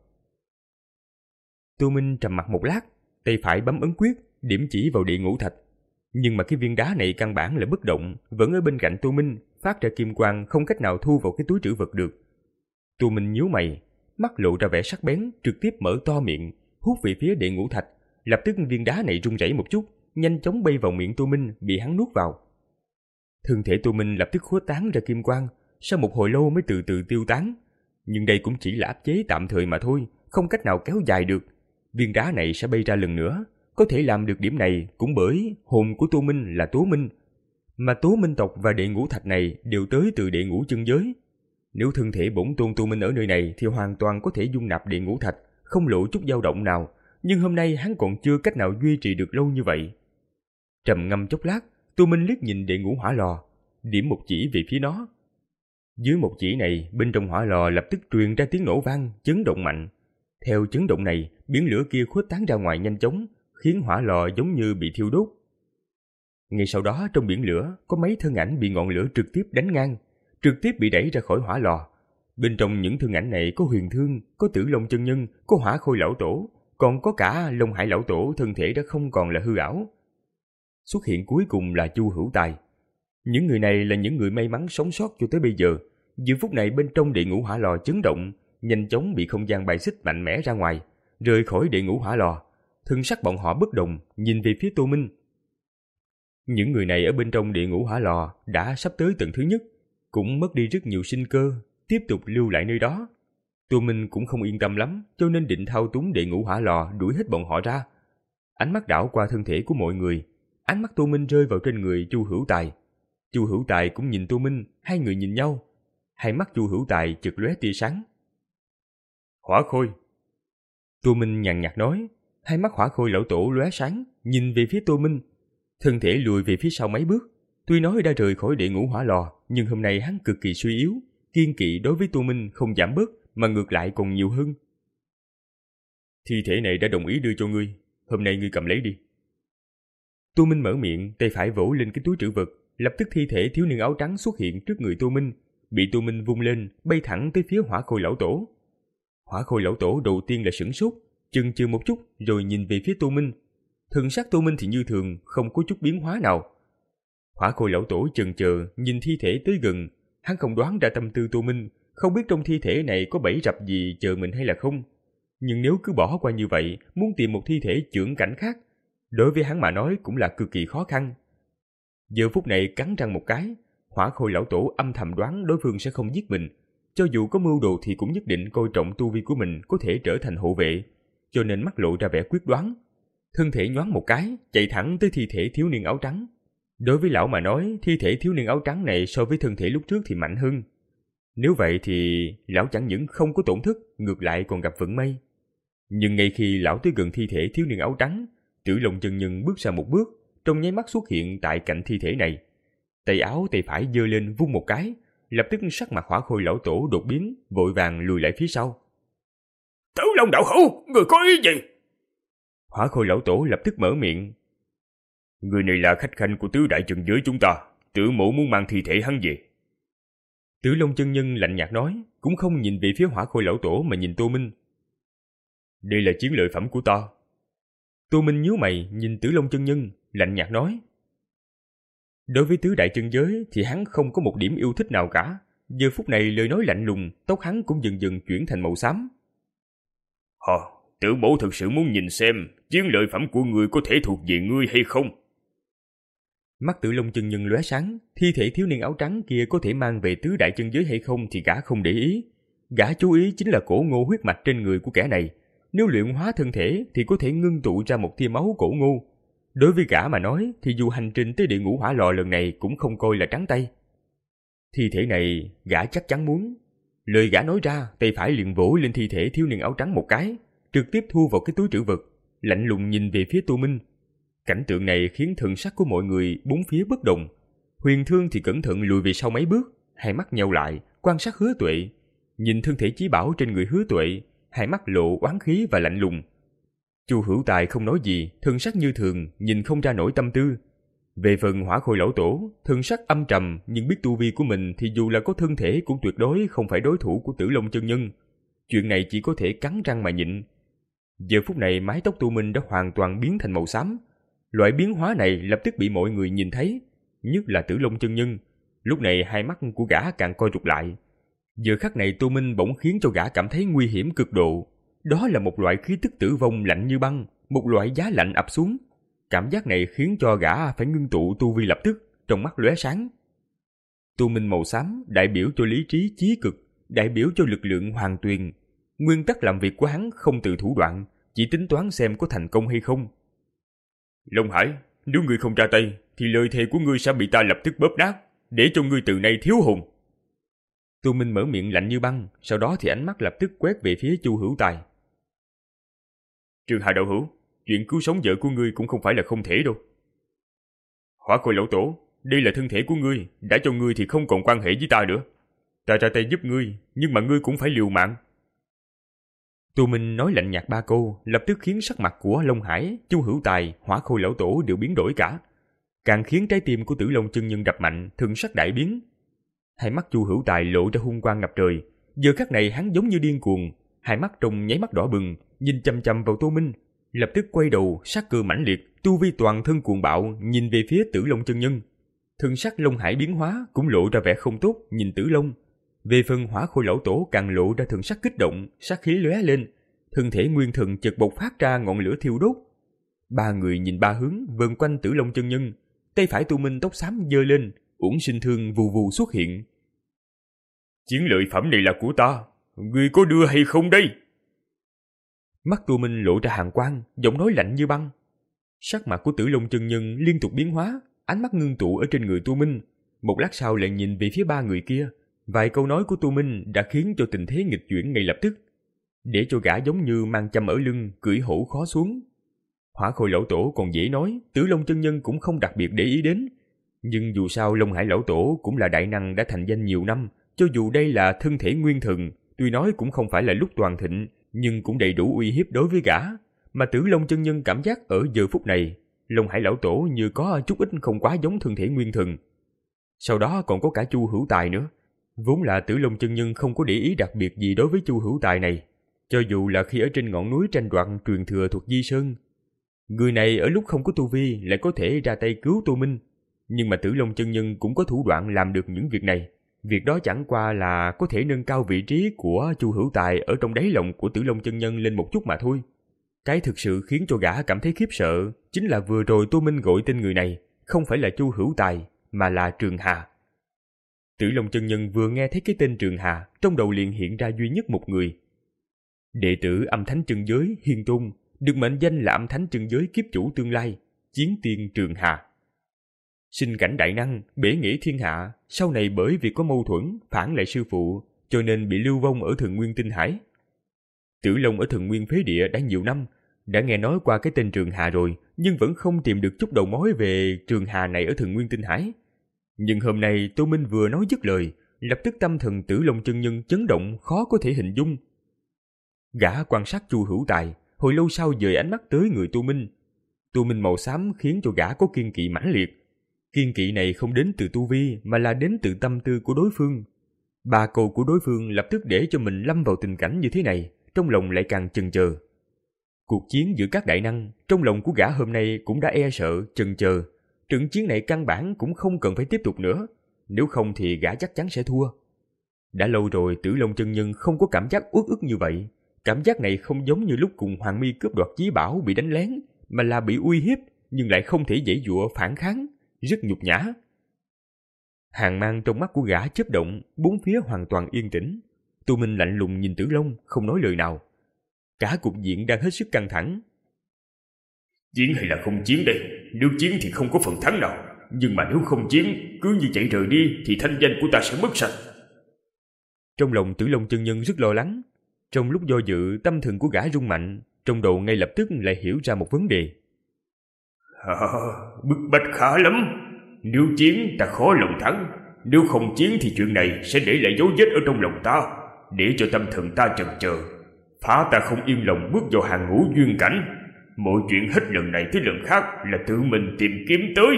Tô Minh trầm mặt một lát, tay phải bấm ấn quyết, điểm chỉ vào đệ ngũ thạch. Nhưng mà cái viên đá này căn bản là bất động, vẫn ở bên cạnh Tô Minh, phát ra kim quang không cách nào thu vào cái túi trữ vật được. Tô Minh nhíu mày, mắt lộ ra vẻ sắc bén, trực tiếp mở to miệng, hút về phía đệ ngũ thạch. Lập tức viên đá này rung rẩy một chút, nhanh chóng bay vào miệng Tô Minh, bị hắn nuốt vào. Thân thể Tô Minh lập tức khuếch tán ra kim quang, sau một hồi lâu mới từ từ tiêu tán. Nhưng đây cũng chỉ là áp chế tạm thời mà thôi, không cách nào kéo dài được. Viên đá này sẽ bay ra lần nữa. Có thể làm được điểm này cũng bởi hồn của Tô Minh là Tố Minh. Mà Tố Minh tộc và đệ ngũ thạch này đều tới từ đệ ngũ chân giới. Nếu thân thể bổn tôn Tô Minh ở nơi này thì hoàn toàn có thể dung nạp đệ ngũ thạch, không lộ chút dao động nào. Nhưng hôm nay hắn còn chưa cách nào duy trì được lâu như vậy. Trầm ngâm chốc lát, Tô Minh liếc nhìn đệ ngũ hỏa lò, điểm một chỉ về phía nó. Dưới một chỉ này, bên trong hỏa lò lập tức truyền ra tiếng nổ vang, chấn động mạnh. Theo chấn động này, biển lửa kia khuếch tán ra ngoài nhanh chóng, khiến hỏa lò giống như bị thiêu đốt. Ngay sau đó trong biển lửa có mấy thân ảnh bị ngọn lửa trực tiếp đánh ngang, trực tiếp bị đẩy ra khỏi hỏa lò. Bên trong những thân ảnh này có Huyền Thương, có Tử Long chân nhân, có Hỏa Khôi lão tổ, còn có cả Long Hải lão tổ, thân thể đã không còn là hư ảo. Xuất hiện cuối cùng là Chu Hữu Tài. Những người này là những người may mắn sống sót cho tới bây giờ. Giờ phút này bên trong đệ ngũ hỏa lò chấn động, nhanh chóng bị không gian bài xích mạnh mẽ ra ngoài, rời khỏi đệ ngũ hỏa lò. Thân sắc bọn họ bất động, nhìn về phía Tô Minh. Những người này ở bên trong địa ngũ hỏa lò đã sắp tới tầng thứ nhất, cũng mất đi rất nhiều sinh cơ, tiếp tục lưu lại nơi đó. Tô Minh cũng không yên tâm lắm, cho nên định thao túng địa ngũ hỏa lò đuổi hết bọn họ ra. Ánh mắt đảo qua thân thể của mọi người, ánh mắt Tô Minh rơi vào trên người Chu Hữu Tài. Chu Hữu Tài cũng nhìn Tô Minh, hai người nhìn nhau. Hai mắt Chu Hữu Tài chợt lóe tia sáng. Hỏa Khôi. Tô Minh nhàn nhạt nói. Hai mắt Hỏa Khôi lão tổ lóe sáng, nhìn về phía Tô Minh. Thân thể lùi về phía sau mấy bước. Tuy nói đã rời khỏi địa ngũ hỏa lò, nhưng hôm nay hắn cực kỳ suy yếu, kiên kỵ đối với Tô Minh không giảm bớt, mà ngược lại còn nhiều hơn. Thi thể này đã đồng ý đưa cho ngươi, hôm nay ngươi cầm lấy đi. Tô Minh mở miệng, tay phải vỗ lên cái túi trữ vật, lập tức thi thể thiếu niên áo trắng xuất hiện trước người Tô Minh, bị Tô Minh vung lên, bay thẳng tới phía Hỏa Khôi lão tổ. Hỏa Khôi lão tổ đầu tiên là sửng sốt, chần chừ một chút, rồi nhìn về phía Tô Minh. Thần sắc Tô Minh thì như thường, không có chút biến hóa nào. Hỏa Khôi lão tổ chần chờ nhìn thi thể tới gần, hắn không đoán ra tâm tư Tô Minh, không biết trong thi thể này có bẫy rập gì chờ mình hay là không. Nhưng nếu cứ bỏ qua như vậy, muốn tìm một thi thể chưởng cảnh khác, đối với hắn mà nói cũng là cực kỳ khó khăn. Giờ phút này cắn răng một cái, Hỏa Khôi lão tổ âm thầm đoán đối phương sẽ không giết mình. Cho dù có mưu đồ thì cũng nhất định coi trọng tu vi của mình có thể trở thành hộ vệ, cho nên mắt lộ ra vẻ quyết đoán. Thân thể nhoáng một cái, chạy thẳng tới thi thể thiếu niên áo trắng. Đối với lão mà nói, thi thể thiếu niên áo trắng này so với thân thể lúc trước thì mạnh hơn. Nếu vậy thì lão chẳng những không có tổn thất, ngược lại còn gặp vận may. Nhưng ngay khi lão tới gần thi thể thiếu niên áo trắng, Tử Long chân nhân bước ra một bước, trong nháy mắt xuất hiện tại cạnh thi thể này. Tay áo tay phải giơ lên vung một cái, lập tức sắc mặt Hỏa Khôi lão tổ đột biến, vội vàng lùi lại phía sau. Tử Long đạo hữu, người có ý gì? Hỏa Khôi lão tổ lập tức mở miệng. Người này là khách khanh của tứ đại chân giới chúng ta, Tử mẫu muốn mang thi thể hắn về. Tử Long chân nhân lạnh nhạt nói, cũng không nhìn về phía Hỏa Khôi lão tổ mà nhìn Tô Minh. Đây là chiến lợi phẩm của ta. Tô Minh nhíu mày nhìn Tử Long chân nhân, lạnh nhạt nói. Đối với tứ đại chân giới thì hắn không có một điểm yêu thích nào cả. Giờ phút này lời nói lạnh lùng, tóc hắn cũng dần dần chuyển thành màu xám. Hờ, Tử mẫu thực sự muốn nhìn xem chiến lợi phẩm của người có thể thuộc về ngươi hay không. Mắt Tử Long chân nhân lóe sáng, thi thể thiếu niên áo trắng kia có thể mang về tứ đại chân giới hay không thì gã không để ý. Gã chú ý chính là cổ ngô huyết mạch trên người của kẻ này. Nếu luyện hóa thân thể thì có thể ngưng tụ ra một tia máu cổ ngô. Đối với gã mà nói thì dù hành trình tới địa ngũ hỏa lò lần này cũng không coi là trắng tay. Thi thể này gã chắc chắn muốn. Lời gã nói ra, tay phải liền vỗ lên thi thể thiếu niên áo trắng một cái, trực tiếp thu vào cái túi trữ vật, lạnh lùng nhìn về phía Tô Minh. Cảnh tượng này khiến thần sắc của mọi người bốn phía bất động. Huyền Thương thì cẩn thận lùi về sau mấy bước, hai mắt nheo lại, quan sát Hứa Tuệ. Nhìn thân thể chí bảo trên người Hứa Tuệ, hai mắt lộ oán khí và lạnh lùng. Chu Hữu Tài không nói gì, thần sắc như thường, nhìn không ra nổi tâm tư. Về phần Hỏa Khôi lão tổ, thần sắc âm trầm nhưng biết tu vi của mình thì dù là có thân thể cũng tuyệt đối không phải đối thủ của Tử Long chân nhân. Chuyện này chỉ có thể cắn răng mà nhịn. Giờ phút này mái tóc Tô Minh đã hoàn toàn biến thành màu xám. Loại biến hóa này lập tức bị mọi người nhìn thấy, nhất là Tử Long chân nhân. Lúc này hai mắt của gã càng co rụt lại. Giờ khắc này Tô Minh bỗng khiến cho gã cảm thấy nguy hiểm cực độ. Đó là một loại khí tức tử vong lạnh như băng, một loại giá lạnh ập xuống. Cảm giác này khiến cho gã phải ngưng tụ tu vi lập tức, trong mắt lóe sáng. Tu Minh màu xám đại biểu cho lý trí chí cực, đại biểu cho lực lượng hoàn tuyền. Nguyên tắc làm việc của hắn không từ thủ đoạn, chỉ tính toán xem có thành công hay không. Long Hải, nếu ngươi không ra tay, thì lời thề của ngươi sẽ bị ta lập tức bóp nát, để cho ngươi từ nay thiếu hồn. Tu Minh mở miệng lạnh như băng, sau đó thì ánh mắt lập tức quét về phía Chu Hữu Tài. Trương Hà đạo hữu, chuyện cứu sống vợ của ngươi cũng không phải là không thể đâu. Hỏa Khôi lão tổ, đây là thân thể của ngươi, đã cho ngươi thì không còn quan hệ với ta nữa. Ta ra tay giúp ngươi, nhưng mà ngươi cũng phải liều mạng. Tu Minh nói lạnh nhạt ba câu, lập tức khiến sắc mặt của Long Hải, Chu Hữu Tài, Hỏa Khôi lão tổ đều biến đổi cả. Càng khiến trái tim của Tử Long chân nhân đập mạnh, thần sắc đại biến. Hai mắt Chu Hữu Tài lộ ra hung quang ngập trời, giờ khắc này hắn giống như điên cuồng, hai mắt trong nháy mắt đỏ bừng, nhìn chằm chằm vào Tô Minh, lập tức quay đầu, sát cơ mãnh liệt, tu vi toàn thân cuồng bạo, nhìn về phía Tử Long chân nhân. Thần sắc Long Hải biến hóa, cũng lộ ra vẻ không tốt, nhìn Tử Long. Về phần Hỏa Khôi lão tổ càng lộ ra thần sắc kích động, sát khí lóe lên, thân thể nguyên thần chợt bộc phát ra ngọn lửa thiêu đốt. Ba người nhìn ba hướng, vần quanh Tử Long chân nhân, tay phải Tu Minh tóc xám giơ lên, uổng sinh thương vù vù xuất hiện. Chiến lợi phẩm này là của ta, ngươi có đưa hay không đây? Mắt Tu Minh lộ ra hàn quang, giọng nói lạnh như băng. Sắc mặt của Tử Long chân nhân liên tục biến hóa, ánh mắt ngưng tụ ở trên người Tu Minh, một lát sau lại nhìn về phía ba người kia. Vài câu nói của Tu Minh đã khiến cho tình thế nghịch chuyển ngay lập tức, để cho gã giống như mang châm ở lưng, cưỡi hổ khó xuống. Hỏa Khôi lão tổ còn dễ nói, Tử Long chân nhân cũng không đặc biệt để ý đến. Nhưng dù sao Long Hải lão tổ cũng là đại năng đã thành danh nhiều năm, cho dù đây là thân thể nguyên thần, tuy nói cũng không phải là lúc toàn thịnh, nhưng cũng đầy đủ uy hiếp đối với gã. Mà Tử Long chân nhân cảm giác ở giờ phút này, Long Hải lão tổ như có chút ít không quá giống thân thể nguyên thần. Sau đó còn có cả Chu Hữu Tài nữa. Vốn là Tử Long chân nhân không có để ý đặc biệt gì đối với Chu Hữu Tài này, cho dù là khi ở trên ngọn núi tranh đoạt truyền thừa thuộc Di Sơn. Người này ở lúc không có tu vi lại có thể ra tay cứu Tô Minh, nhưng mà Tử Long chân nhân cũng có thủ đoạn làm được những việc này. việc đó chẳng qua là có thể nâng cao vị trí của Chu Hữu Tài ở trong đáy lòng của Tử Long chân nhân lên một chút mà thôi. Cái thực sự khiến cho gã cảm thấy khiếp sợ chính là vừa rồi Tô Minh gọi tên người này không phải là Chu Hữu Tài mà là Trường Hà. Tử Long chân nhân vừa nghe thấy cái tên Trường Hà, trong đầu liền hiện ra duy nhất một người. Đệ tử Âm Thánh chân giới Hiên Tôn, được mệnh danh là Âm Thánh chân giới kiếp chủ tương lai, Chiến Tiên Trường Hà. Sinh cảnh đại năng, bể nghĩa thiên hạ, sau này bởi vì có mâu thuẫn, phản lại sư phụ, cho nên bị lưu vong ở Thần Nguyên Tinh Hải. Tử Long ở Thần Nguyên Phế Địa đã nhiều năm, đã nghe nói qua cái tên Trường Hà rồi, nhưng vẫn không tìm được chút đầu mối về Trường Hà này ở Thần Nguyên Tinh Hải. Nhưng hôm nay Tô Minh vừa nói dứt lời, lập tức tâm thần Tử Long chân nhân chấn động khó có thể hình dung. Gã quan sát Chu Hữu Tài, hồi lâu sau dời ánh mắt tới người Tô Minh. Tô Minh màu xám khiến cho gã có kiên kỵ mãnh liệt. Kiên kỵ này không đến từ tu vi mà là đến từ tâm tư của đối phương. Ba câu của đối phương lập tức để cho mình lâm vào tình cảnh như thế này, trong lòng lại càng chần chờ. Cuộc chiến giữa các đại năng, trong lòng của gã hôm nay cũng đã e sợ, chần chờ. Trận chiến này căn bản cũng không cần phải tiếp tục nữa, nếu không thì gã chắc chắn sẽ thua. Đã lâu rồi Tử Long chân nhân không có cảm giác uất ức như vậy. Cảm giác này không giống như lúc cùng Hoàng Mi cướp đoạt chí bảo bị đánh lén, mà là bị uy hiếp nhưng lại không thể giãy giụa phản kháng, rất nhục nhã. Hàn mang trong mắt của gã chớp động, bốn phía hoàn toàn yên tĩnh. Tô Minh lạnh lùng nhìn Tử Long, không nói lời nào. Cả cục diện đang hết sức căng thẳng. Chiến hay là không chiến đây? Nếu chiến thì không có phần thắng nào, nhưng mà nếu không chiến, cứ như chạy rời đi thì thanh danh của ta sẽ mất sạch. Trong lòng Tử Long chân nhân rất lo lắng. Trong lúc do dự, tâm thần của gã rung mạnh, trong đầu ngay lập tức lại hiểu ra một vấn đề. À, bức bách khá lắm. Nếu chiến ta khó lòng thắng, nếu không chiến thì chuyện này sẽ để lại dấu vết ở trong lòng ta, để cho tâm thần ta chần chờ, phá ta không yên lòng bước vào hàng ngũ duyên cảnh. Mọi chuyện hết lần này tới lần khác là tự mình tìm kiếm tới.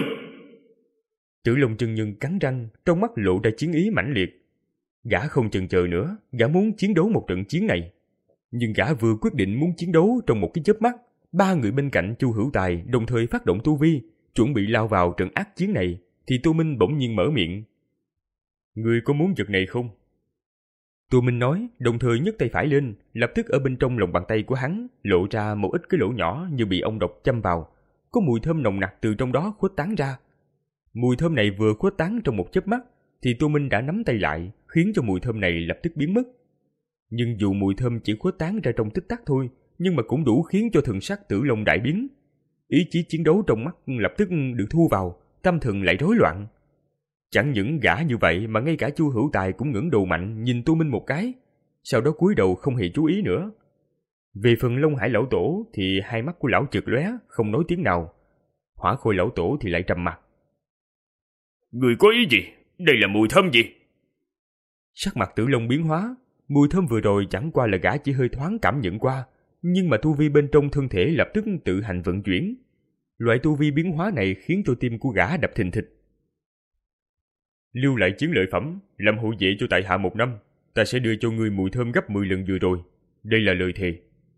Tử Long chân nhân cắn răng, trong mắt lộ ra chiến ý mãnh liệt. Gã không chần chờ nữa, gã muốn chiến đấu một trận chiến này. Nhưng gã vừa quyết định muốn chiến đấu trong một cái chớp mắt, ba người bên cạnh Chu Hữu Tài đồng thời phát động tu vi, chuẩn bị lao vào trận ác chiến này, thì Tô Minh bỗng nhiên mở miệng. Ngươi có muốn vật này không? Tô Minh nói, đồng thời nhấc tay phải lên, lập tức ở bên trong lòng bàn tay của hắn lộ ra một ít cái lỗ nhỏ như bị ong độc châm vào, có mùi thơm nồng nặc từ trong đó khuếch tán ra. Mùi thơm này vừa khuếch tán trong một chớp mắt, thì Tô Minh đã nắm tay lại, khiến cho mùi thơm này lập tức biến mất. Nhưng dù mùi thơm chỉ khuếch tán ra trong tích tắc thôi, nhưng mà cũng đủ khiến cho thần sắc Tử Long đại biến. Ý chí chiến đấu trong mắt lập tức được thu vào, tâm thần lại rối loạn. Chẳng những gã như vậy mà ngay cả Chu Hữu Tài cũng ngẩng đầu mạnh nhìn Tô Minh một cái, sau đó cúi đầu không hề chú ý nữa. Về phần Long Hải lão tổ thì hai mắt của lão chợt lóe, không nói tiếng nào. Hỏa Khôi lão tổ thì lại trầm mặt. Người có ý gì? Đây là mùi thơm gì? Sắc mặt Tử Long biến hóa, mùi thơm vừa rồi chẳng qua là gã chỉ hơi thoáng cảm nhận qua, nhưng mà tu vi bên trong thân thể lập tức tự hành vận chuyển. Loại tu vi biến hóa này khiến cho tim của gã đập thình thịch. Lưu lại chiến lợi phẩm, làm hộ vệ cho tại hạ một năm, ta sẽ đưa cho ngươi mùi thơm gấp mười lần vừa rồi. Đây là lời thề.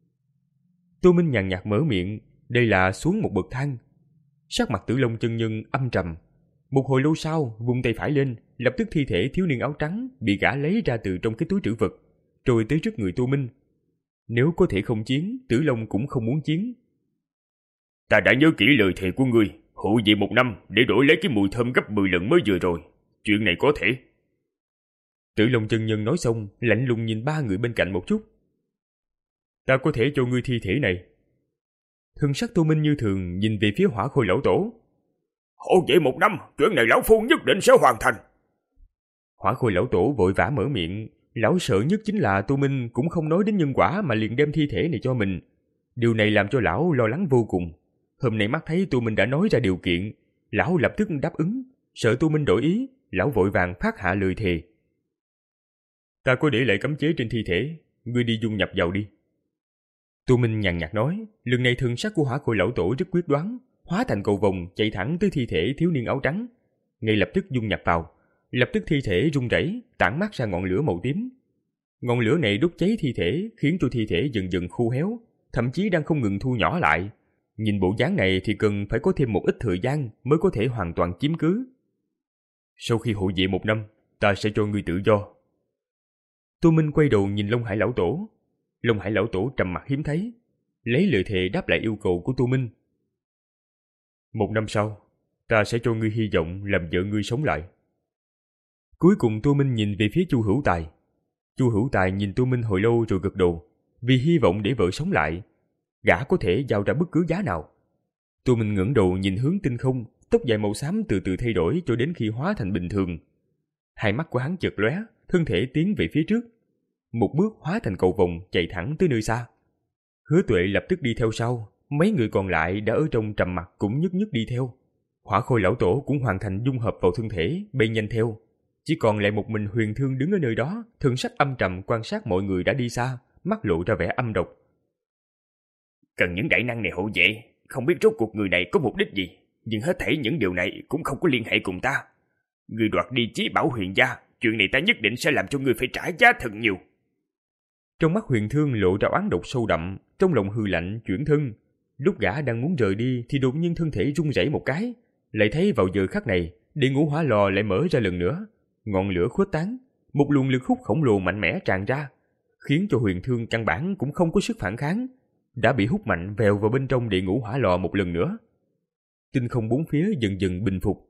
Tô Minh nhàn nhạt mở miệng, đây là xuống một bậc thang. Sắc mặt Tử Long chân nhân âm trầm. Một hồi lâu sau, vung tay phải lên, lập tức thi thể thiếu niên áo trắng bị gã lấy ra từ trong cái túi trữ vật, rồi tới trước người Tô Minh. Nếu có thể không chiến, Tử Long cũng không muốn chiến. Ta đã nhớ kỹ lời thề của ngươi, hộ vệ một năm để đổi lấy cái mùi thơm gấp mười lần mới vừa rồi. Chuyện này có thể. Tử Long chân nhân nói xong, lạnh lùng nhìn ba người bên cạnh một chút. Ta có thể cho ngươi thi thể này. Thần sắc Tô Minh như thường nhìn về phía Hỏa Khôi lão tổ. Hộ vệ một năm, chuyện này lão phu nhất định sẽ hoàn thành. Hỏa Khôi lão tổ vội vã mở miệng. Lão sợ nhất chính là Tô Minh cũng không nói đến nhân quả mà liền đem thi thể này cho mình. Điều này làm cho lão lo lắng vô cùng. Hôm nay mắt thấy Tô Minh đã nói ra điều kiện, lão lập tức đáp ứng. Sợ Tô Minh đổi ý, lão vội vàng phát hạ lời thề. Ta có để lại cấm chế trên thi thể, ngươi đi dung nhập vào đi. Tô Minh nhàn nhạt nói, lần này thần sắc của Hỏa Khôi lão tổ rất quyết đoán, hóa thành cầu vồng chạy thẳng tới thi thể thiếu niên áo trắng, ngay lập tức dung nhập vào. Lập tức thi thể rung rẩy, tản mát ra ngọn lửa màu tím. Ngọn lửa này đốt cháy thi thể, khiến cho thi thể dần dần khô héo, thậm chí đang không ngừng thu nhỏ lại. Nhìn bộ dáng này thì cần phải có thêm một ít thời gian mới có thể hoàn toàn chiếm cứ. Sau khi hộ vệ một năm, ta sẽ cho ngươi tự do. Tô Minh quay đầu nhìn Long Hải lão tổ. Long Hải lão tổ trầm mặc hiếm thấy, lấy lời thề đáp lại yêu cầu của Tô Minh. Một năm sau, ta sẽ cho ngươi hy vọng làm vợ ngươi sống lại. Cuối cùng Tô Minh nhìn về phía Chu Hữu Tài. Chu Hữu Tài nhìn Tô Minh hồi lâu rồi gật đầu, vì hy vọng để vợ sống lại, gã có thể giao ra bất cứ giá nào. Tô Minh ngẩng đầu nhìn hướng tinh không, tóc dài màu xám từ từ thay đổi cho đến khi hóa thành bình thường. Hai mắt của hắn chợt lóe, thân thể tiến về phía trước, một bước hóa thành cầu vồng chạy thẳng tới nơi xa. Hứa Tuệ lập tức đi theo sau, mấy người còn lại đã ở trong trầm mặc cũng nhất nhất đi theo. Hỏa Khôi lão tổ cũng hoàn thành dung hợp vào thân thể, bay nhanh theo. Chỉ còn lại một mình Huyền Thương đứng ở nơi đó, thần sắc âm trầm quan sát mọi người đã đi xa, mắt lộ ra vẻ âm độc. Cần những đại năng này hộ vệ, không biết rốt cuộc người này có mục đích gì, nhưng hết thảy những điều này cũng không có liên hệ cùng ta. Người đoạt đi chí bảo Huyền gia, chuyện này ta nhất định sẽ làm cho người phải trả giá thật nhiều. Trong mắt Huyền Thương lộ ra oán độc sâu đậm, trong lòng hừ lạnh chuyển thân. Lúc gã đang muốn rời đi thì đột nhiên thân thể rung rẩy một cái, lại thấy vào giờ khắc này, địa ngũ hỏa lò lại mở ra lần nữa, ngọn lửa khuếch tán, một luồng lực hút khổng lồ mạnh mẽ tràn ra, khiến cho Huyền Thương căn bản cũng không có sức phản kháng, đã bị hút mạnh vèo vào bên trong địa ngũ hỏa lò một lần nữa. Tinh không bốn phía dần dần bình phục.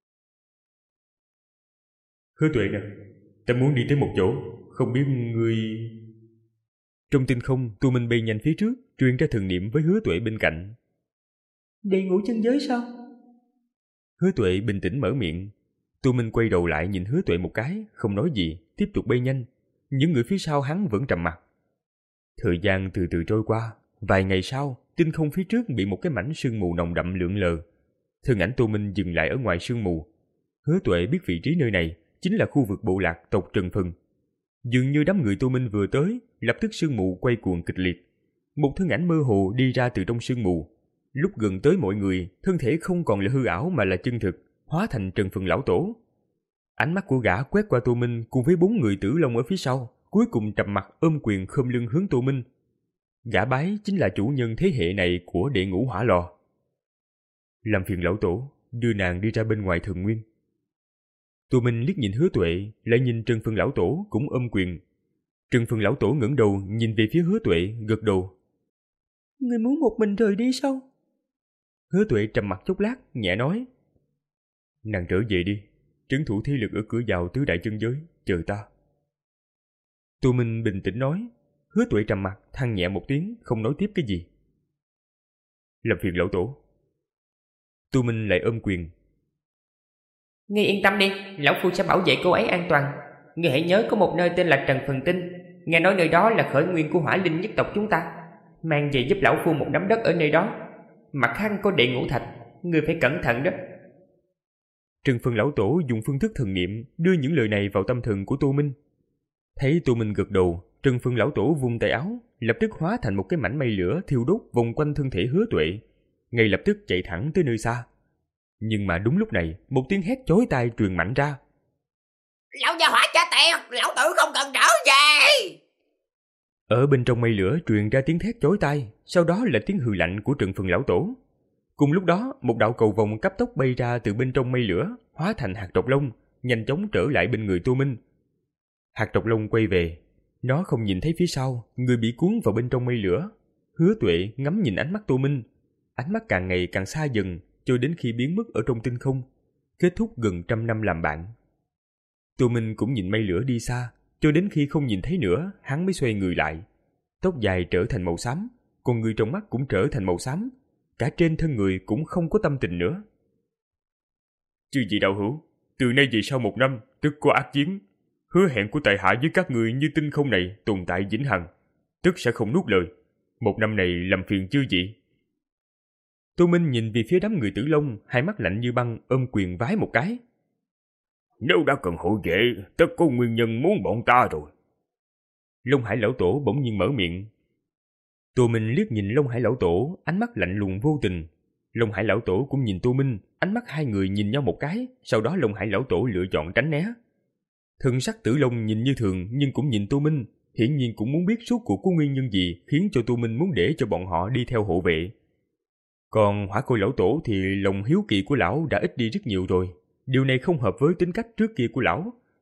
Hứa Tuệ nè, ta muốn đi tới một chỗ, không biết ngươi... Trong tinh không, Tô Minh bay nhanh phía trước, truyền ra thần niệm với Hứa Tuệ bên cạnh. Địa ngũ chân giới sao? Hứa Tuệ bình tĩnh mở miệng. Tô Minh quay đầu lại nhìn Hứa Tuệ một cái, không nói gì, tiếp tục bay nhanh. Những người phía sau hắn vẫn trầm mặc. Thời gian từ từ trôi qua, vài ngày sau, tinh không phía trước bị một cái mảnh sương mù nồng đậm lượn lờ. Thân ảnh Tô Minh dừng lại ở ngoài sương mù. Hứa Tuệ biết vị trí nơi này chính là khu vực bộ lạc tộc Trần Phần. Dường như đám người Tô Minh vừa tới, lập tức sương mù quay cuồng kịch liệt. Một thân ảnh mơ hồ đi ra từ trong sương mù. Lúc gần tới mọi người, thân thể không còn là hư ảo mà là chân thực, hóa thành Trần Phần lão tổ. Ánh mắt của gã quét qua Tô Minh cùng với bốn người Tử Long ở phía sau, cuối cùng trầm mặt ôm quyền khom lưng hướng Tô Minh. Gã bái chính là chủ nhân thế hệ này của địa ngũ hỏa lò. Làm phiền lão tổ, đưa nàng đi ra bên ngoài thần nguyên. Tô Minh liếc nhìn Hứa Tuệ, lại nhìn Trần Phần lão tổ cũng ôm quyền. Trần Phần lão tổ ngẩng đầu nhìn về phía Hứa Tuệ, gật đầu. Người muốn một mình rời đi sao? Hứa Tuệ trầm mặt chốc lát, nhẹ nói. Nàng trở về đi, trấn thủ thế lực ở cửa vào tứ đại chân giới, chờ ta. Tô Minh bình tĩnh nói. Hứa Tuệ trầm mặt, than nhẹ một tiếng, không nói tiếp cái gì. Làm phiền lão tổ. Tô Minh lại ôm quyền. Ngươi yên tâm đi, lão phu sẽ bảo vệ cô ấy an toàn. Ngươi hãy nhớ có một nơi tên là Trần Phần Tinh, nghe nói nơi đó là khởi nguyên của hỏa linh nhất tộc chúng ta. Mang về giúp lão phu một nắm đất ở nơi đó. Mặt khác có địa ngũ thạch, ngươi phải cẩn thận đó. Trần Phần lão tổ dùng phương thức thần niệm đưa những lời này vào tâm thần của Tô Minh. Thấy Tô Minh gật đầu, Trần Phần lão tổ vung tay áo, lập tức hóa thành một cái mảnh mây lửa thiêu đốt vòng quanh thân thể Hứa Tuệ, ngay lập tức chạy thẳng tới nơi xa. Nhưng mà đúng lúc này, một tiếng hét chói tai truyền mạnh ra. Lão gia hỏa cha tiệt, lão tử không cần trở về. Ở bên trong mây lửa truyền ra tiếng thét chói tai, sau đó là tiếng hừ lạnh của Trần Phần lão tổ. Cùng lúc đó, một đạo cầu vồng cấp tốc bay ra từ bên trong mây lửa, hóa thành hạt trọc lông, nhanh chóng trở lại bên người Tô Minh. Hạt trọc lông quay về, nó không nhìn thấy phía sau, người bị cuốn vào bên trong mây lửa. Hứa Tuệ ngắm nhìn ánh mắt Tô Minh, ánh mắt càng ngày càng xa dần, cho đến khi biến mất ở trong tinh không, kết thúc gần trăm năm làm bạn. Tô Minh cũng nhìn mây lửa đi xa, cho đến khi không nhìn thấy nữa, hắn mới xoay người lại. Tóc dài trở thành màu xám, còn người trong mắt cũng trở thành màu xám, cả trên thân người cũng không có tâm tình nữa. Chư vị đạo hữu, từ nay về sau một năm, tức có ác chiến. Hứa hẹn của tại hạ với các người như tinh không này tồn tại vĩnh hằng, tức sẽ không nuốt lời. Một năm này làm phiền chư vị. Tô Minh nhìn về phía đám người Tử Long, hai mắt lạnh như băng, ôm quyền vái một cái. Nếu đã cần hộ vệ, tất có nguyên nhân muốn bọn ta rồi. Long Hải lão tổ bỗng nhiên mở miệng. Tô Minh liếc nhìn Long Hải lão tổ, ánh mắt lạnh lùng vô tình. Long Hải lão tổ cũng nhìn Tô Minh, ánh mắt hai người nhìn nhau một cái, sau đó Long Hải lão tổ lựa chọn tránh né. Thần sắc Tử Long nhìn như thường nhưng cũng nhìn Tô Minh, hiển nhiên cũng muốn biết rốt cuộc có nguyên nhân gì khiến cho Tô Minh muốn để cho bọn họ đi theo hộ vệ. Còn Hỏa Khôi lão tổ thì lòng hiếu kỳ của lão đã ít đi rất nhiều rồi. Điều này không hợp với tính cách trước kia của lão.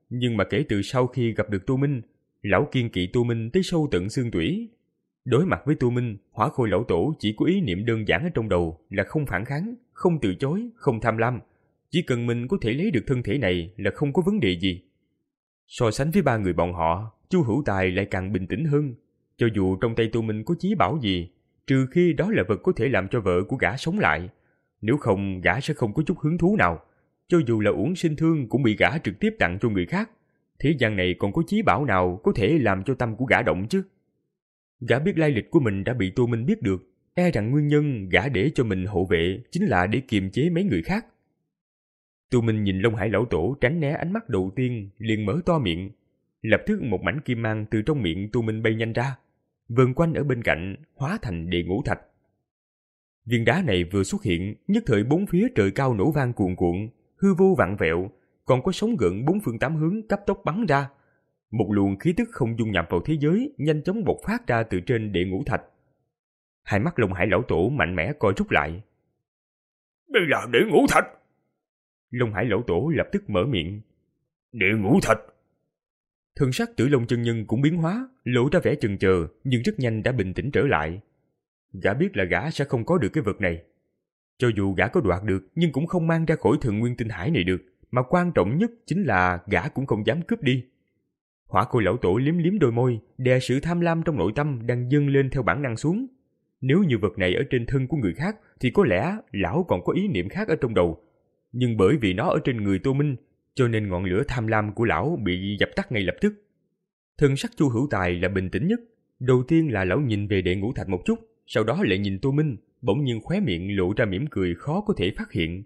Nhưng mà kể từ sau khi gặp được Tô Minh, lão kiên kỵ Tô Minh tới sâu tận xương tủy. Đối mặt với Tô Minh, Hỏa Khôi lão tổ chỉ có ý niệm đơn giản ở trong đầu là không phản kháng, không từ chối, không tham lam. Chỉ cần mình có thể lấy được thân thể này là không có vấn đề gì. So sánh với ba người bọn họ, Chu Hữu Tài lại càng bình tĩnh hơn. Cho dù trong tay Tô Minh có chí bảo gì, trừ khi đó là vật có thể làm cho vợ của gã sống lại. Nếu không, gã sẽ không có chút hứng thú nào. Cho dù là uổng sinh thương cũng bị gã trực tiếp tặng cho người khác. Thế gian này còn có chí bảo nào có thể làm cho tâm của gã động chứ? Gã biết lai lịch của mình đã bị Tô Minh biết được, e rằng nguyên nhân gã để cho mình hộ vệ chính là để kiềm chế mấy người khác. Tô Minh nhìn Long Hải lão tổ tránh né ánh mắt đầu tiên, liền mở to miệng. Lập tức một mảnh kim mang từ trong miệng Tô Minh bay nhanh ra, vần quanh ở bên cạnh, hóa thành đệ ngũ thạch. Viên đá này vừa xuất hiện, nhất thời bốn phía trời cao nổ vang cuồn cuộn, hư vô vặn vẹo, còn có sóng gợn bốn phương tám hướng cấp tốc bắn ra. Một luồng khí tức không dung nhập vào thế giới nhanh chóng bộc phát ra từ trên đệ ngũ thạch. Hai mắt Long Hải lão tổ mạnh mẽ co rút lại. Đây là đệ ngũ thạch. Long Hải lão tổ lập tức mở miệng. Đệ ngũ thạch. Thân sắc Tử Long chân nhân cũng biến hóa, lộ ra vẻ chần chờ, nhưng rất nhanh đã bình tĩnh trở lại. Gã biết là gã sẽ không có được cái vật này. Cho dù gã có đoạt được, nhưng cũng không mang ra khỏi Thần Nguyên Tinh Hải này được, mà quan trọng nhất chính là gã cũng không dám cướp đi. Hỏa Khôi lão tổ liếm liếm đôi môi, đè sự tham lam trong nội tâm đang dâng lên theo bản năng xuống. Nếu như vật này ở trên thân của người khác, thì có lẽ lão còn có ý niệm khác ở trong đầu. Nhưng bởi vì nó ở trên người Tô Minh, cho nên ngọn lửa tham lam của lão bị dập tắt ngay lập tức. Thân sắc Chu Hữu Tài là bình tĩnh nhất. Đầu tiên là lão nhìn về đệ ngũ thạch một chút, sau đó lại nhìn Tô Minh, bỗng nhiên khóe miệng lộ ra mỉm cười khó có thể phát hiện.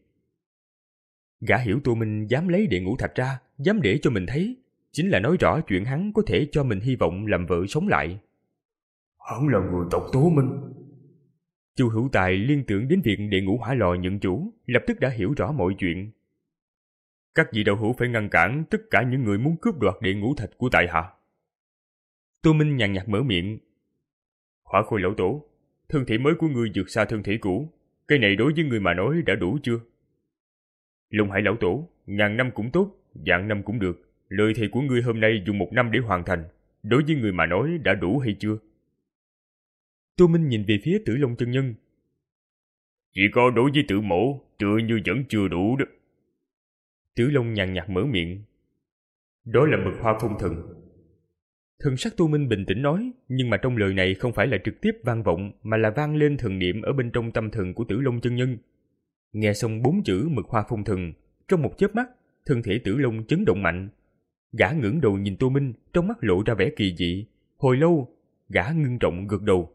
Gã hiểu Tô Minh dám lấy đệ ngũ thạch ra, dám để cho mình thấy, chính là nói rõ chuyện hắn có thể cho mình hy vọng làm vợ sống lại. Hắn là người tộc Tố Minh. Chu Hữu Tài liên tưởng đến việc đệ ngũ hỏa lò nhận chủ, lập tức đã hiểu rõ mọi chuyện. Các vị đạo hữu phải ngăn cản tất cả những người muốn cướp đoạt đệ ngũ thạch của tại hạ. Tô Minh nhàn nhạt mở miệng. Hỏa Khôi lão tổ, thân thể mới của ngươi vượt xa thân thể cũ, cái này đối với ngươi mà nói đã đủ chưa? Long Hải lão tổ, ngàn năm cũng tốt, vạn năm cũng được. Lời thề của ngươi hôm nay dùng một năm để hoàn thành, đối với ngươi mà nói đã đủ hay chưa? Tô Minh nhìn về phía Tử Long chân nhân. Chỉ có đối với Tử mẫu, tựa như vẫn chưa đủ đó. Tử Long nhàn nhạt mở miệng. Đó là mực hoa phong thần. Thần sắc Tô Minh bình tĩnh nói, nhưng mà trong lời này không phải là trực tiếp vang vọng, mà là vang lên thần niệm ở bên trong tâm thần của Tử Long chân nhân. Nghe xong bốn chữ mực hoa phong thần, trong một chớp mắt, thân thể Tử Long chấn động mạnh. Gã ngẩng đầu nhìn Tô Minh, trong mắt lộ ra vẻ kỳ dị. Hồi lâu, gã ngưng trọng gật đầu.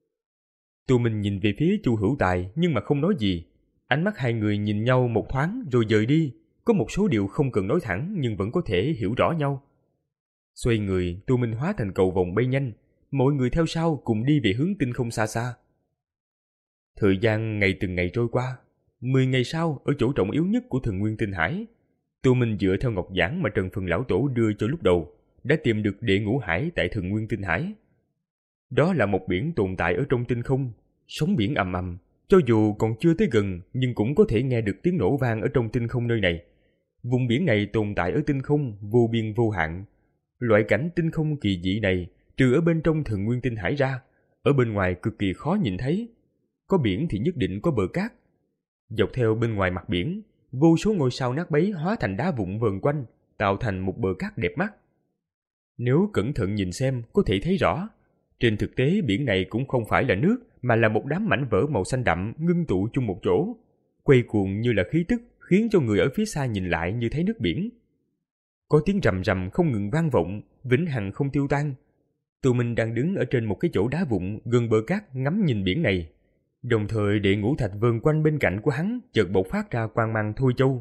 Tô Minh nhìn về phía Chu Hữu Tài nhưng mà không nói gì. Ánh mắt hai người nhìn nhau một thoáng rồi dời đi. Có một số điều không cần nói thẳng nhưng vẫn có thể hiểu rõ nhau. Xoay người, Tô Minh hóa thành cầu vồng bay nhanh. Mọi người theo sau cùng đi về hướng tinh không xa xa. Thời gian ngày từng ngày trôi qua. Mười ngày sau, ở chỗ trọng yếu nhất của Thần Nguyên Tinh Hải, Tô Minh dựa theo ngọc giản mà Trần Phần lão tổ đưa cho lúc đầu, đã tìm được đệ ngũ hải tại Thần Nguyên Tinh Hải. Đó là một biển tồn tại ở trong tinh không, sóng biển ầm ầm, cho dù còn chưa tới gần nhưng cũng có thể nghe được tiếng nổ vang ở trong tinh không nơi này. Vùng biển này tồn tại ở tinh không vô biên vô hạn. Loại cảnh tinh không kỳ dị này, trừ ở bên trong Thần Nguyên Tinh Hải ra, ở bên ngoài cực kỳ khó nhìn thấy. Có biển thì nhất định có bờ cát. Dọc theo bên ngoài mặt biển, vô số ngôi sao nát bấy hóa thành đá vụn vờn quanh, tạo thành một bờ cát đẹp mắt. Nếu cẩn thận nhìn xem, có thể thấy rõ, trên thực tế biển này cũng không phải là nước, mà là một đám mảnh vỡ màu xanh đậm ngưng tụ chung một chỗ, quay cuồng như là khí tức, khiến cho người ở phía xa nhìn lại như thấy nước biển. Có tiếng rầm rầm không ngừng vang vọng, vĩnh hằng không tiêu tan. Tô Minh đang đứng ở trên một cái chỗ đá vụn gần bờ cát ngắm nhìn biển này. Đồng thời đệ ngũ thạch vờn quanh bên cạnh của hắn chợt bộc phát ra quang mang thôi châu.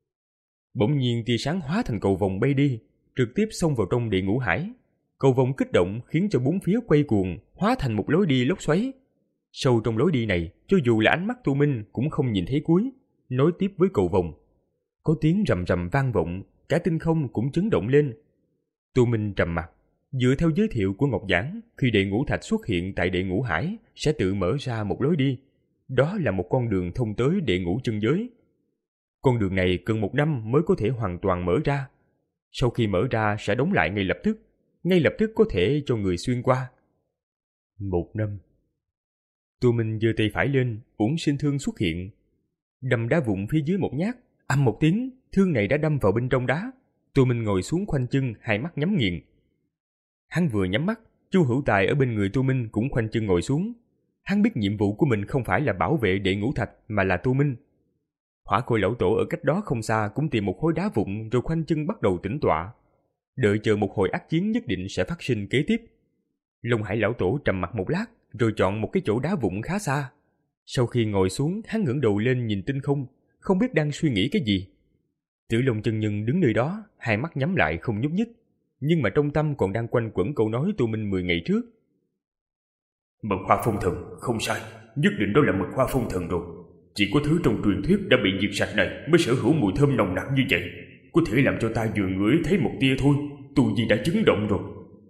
Bỗng nhiên tia sáng hóa thành cầu vồng bay đi, trực tiếp xông vào trong đệ ngũ hải. Cầu vồng kích động khiến cho bốn phía quay cuồng, hóa thành một lối đi lốc xoáy. Sâu trong lối đi này, cho dù là ánh mắt Tô Minh cũng không nhìn thấy cuối, nối tiếp với cầu vồng. Có tiếng rầm rầm vang vọng, cả tinh không cũng chấn động lên. Tô Minh trầm mặt, dựa theo giới thiệu của ngọc giản, khi đệ ngũ thạch xuất hiện tại đệ ngũ hải sẽ tự mở ra một lối đi. Đó là một con đường thông tới đệ ngũ chân giới. Con đường này cần một năm mới có thể hoàn toàn mở ra. Sau khi mở ra sẽ đóng lại ngay lập tức, ngay lập tức có thể cho người xuyên qua. Một năm. Tô Minh giơ tay phải lên, uổng sinh thương xuất hiện. Đâm đá vụn phía dưới một nhát, ầm một tiếng, thương này đã đâm vào bên trong đá. Tô Minh ngồi xuống khoanh chân, hai mắt nhắm nghiền. Hắn vừa nhắm mắt, Chu Hữu Tài ở bên người Tô Minh cũng khoanh chân ngồi xuống. Hắn biết nhiệm vụ của mình không phải là bảo vệ đệ ngũ thạch mà là Tô Minh. Hỏa Khôi lão tổ ở cách đó không xa cũng tìm một khối đá vụn rồi khoanh chân bắt đầu tĩnh tọa, đợi chờ một hồi ác chiến nhất định sẽ phát sinh kế tiếp. Long Hải lão tổ trầm mặc một lát rồi chọn một cái chỗ đá vụn khá xa. Sau khi ngồi xuống, hắn ngẩng đầu lên nhìn tinh không, không biết đang suy nghĩ cái gì. Tử Long chân nhân đứng nơi đó, hai mắt nhắm lại không nhúc nhích, nhưng mà trong tâm còn đang quanh quẩn câu nói Tô Minh mười ngày trước. Mật hoa phong thần, không sai, nhất định đó là mật hoa phong thần rồi. Chỉ có thứ trong truyền thuyết đã bị diệt sạch này mới sở hữu mùi thơm nồng nặc như vậy, có thể làm cho ta vừa ngửi thấy một tia thôi, tu vi đã chấn động rồi.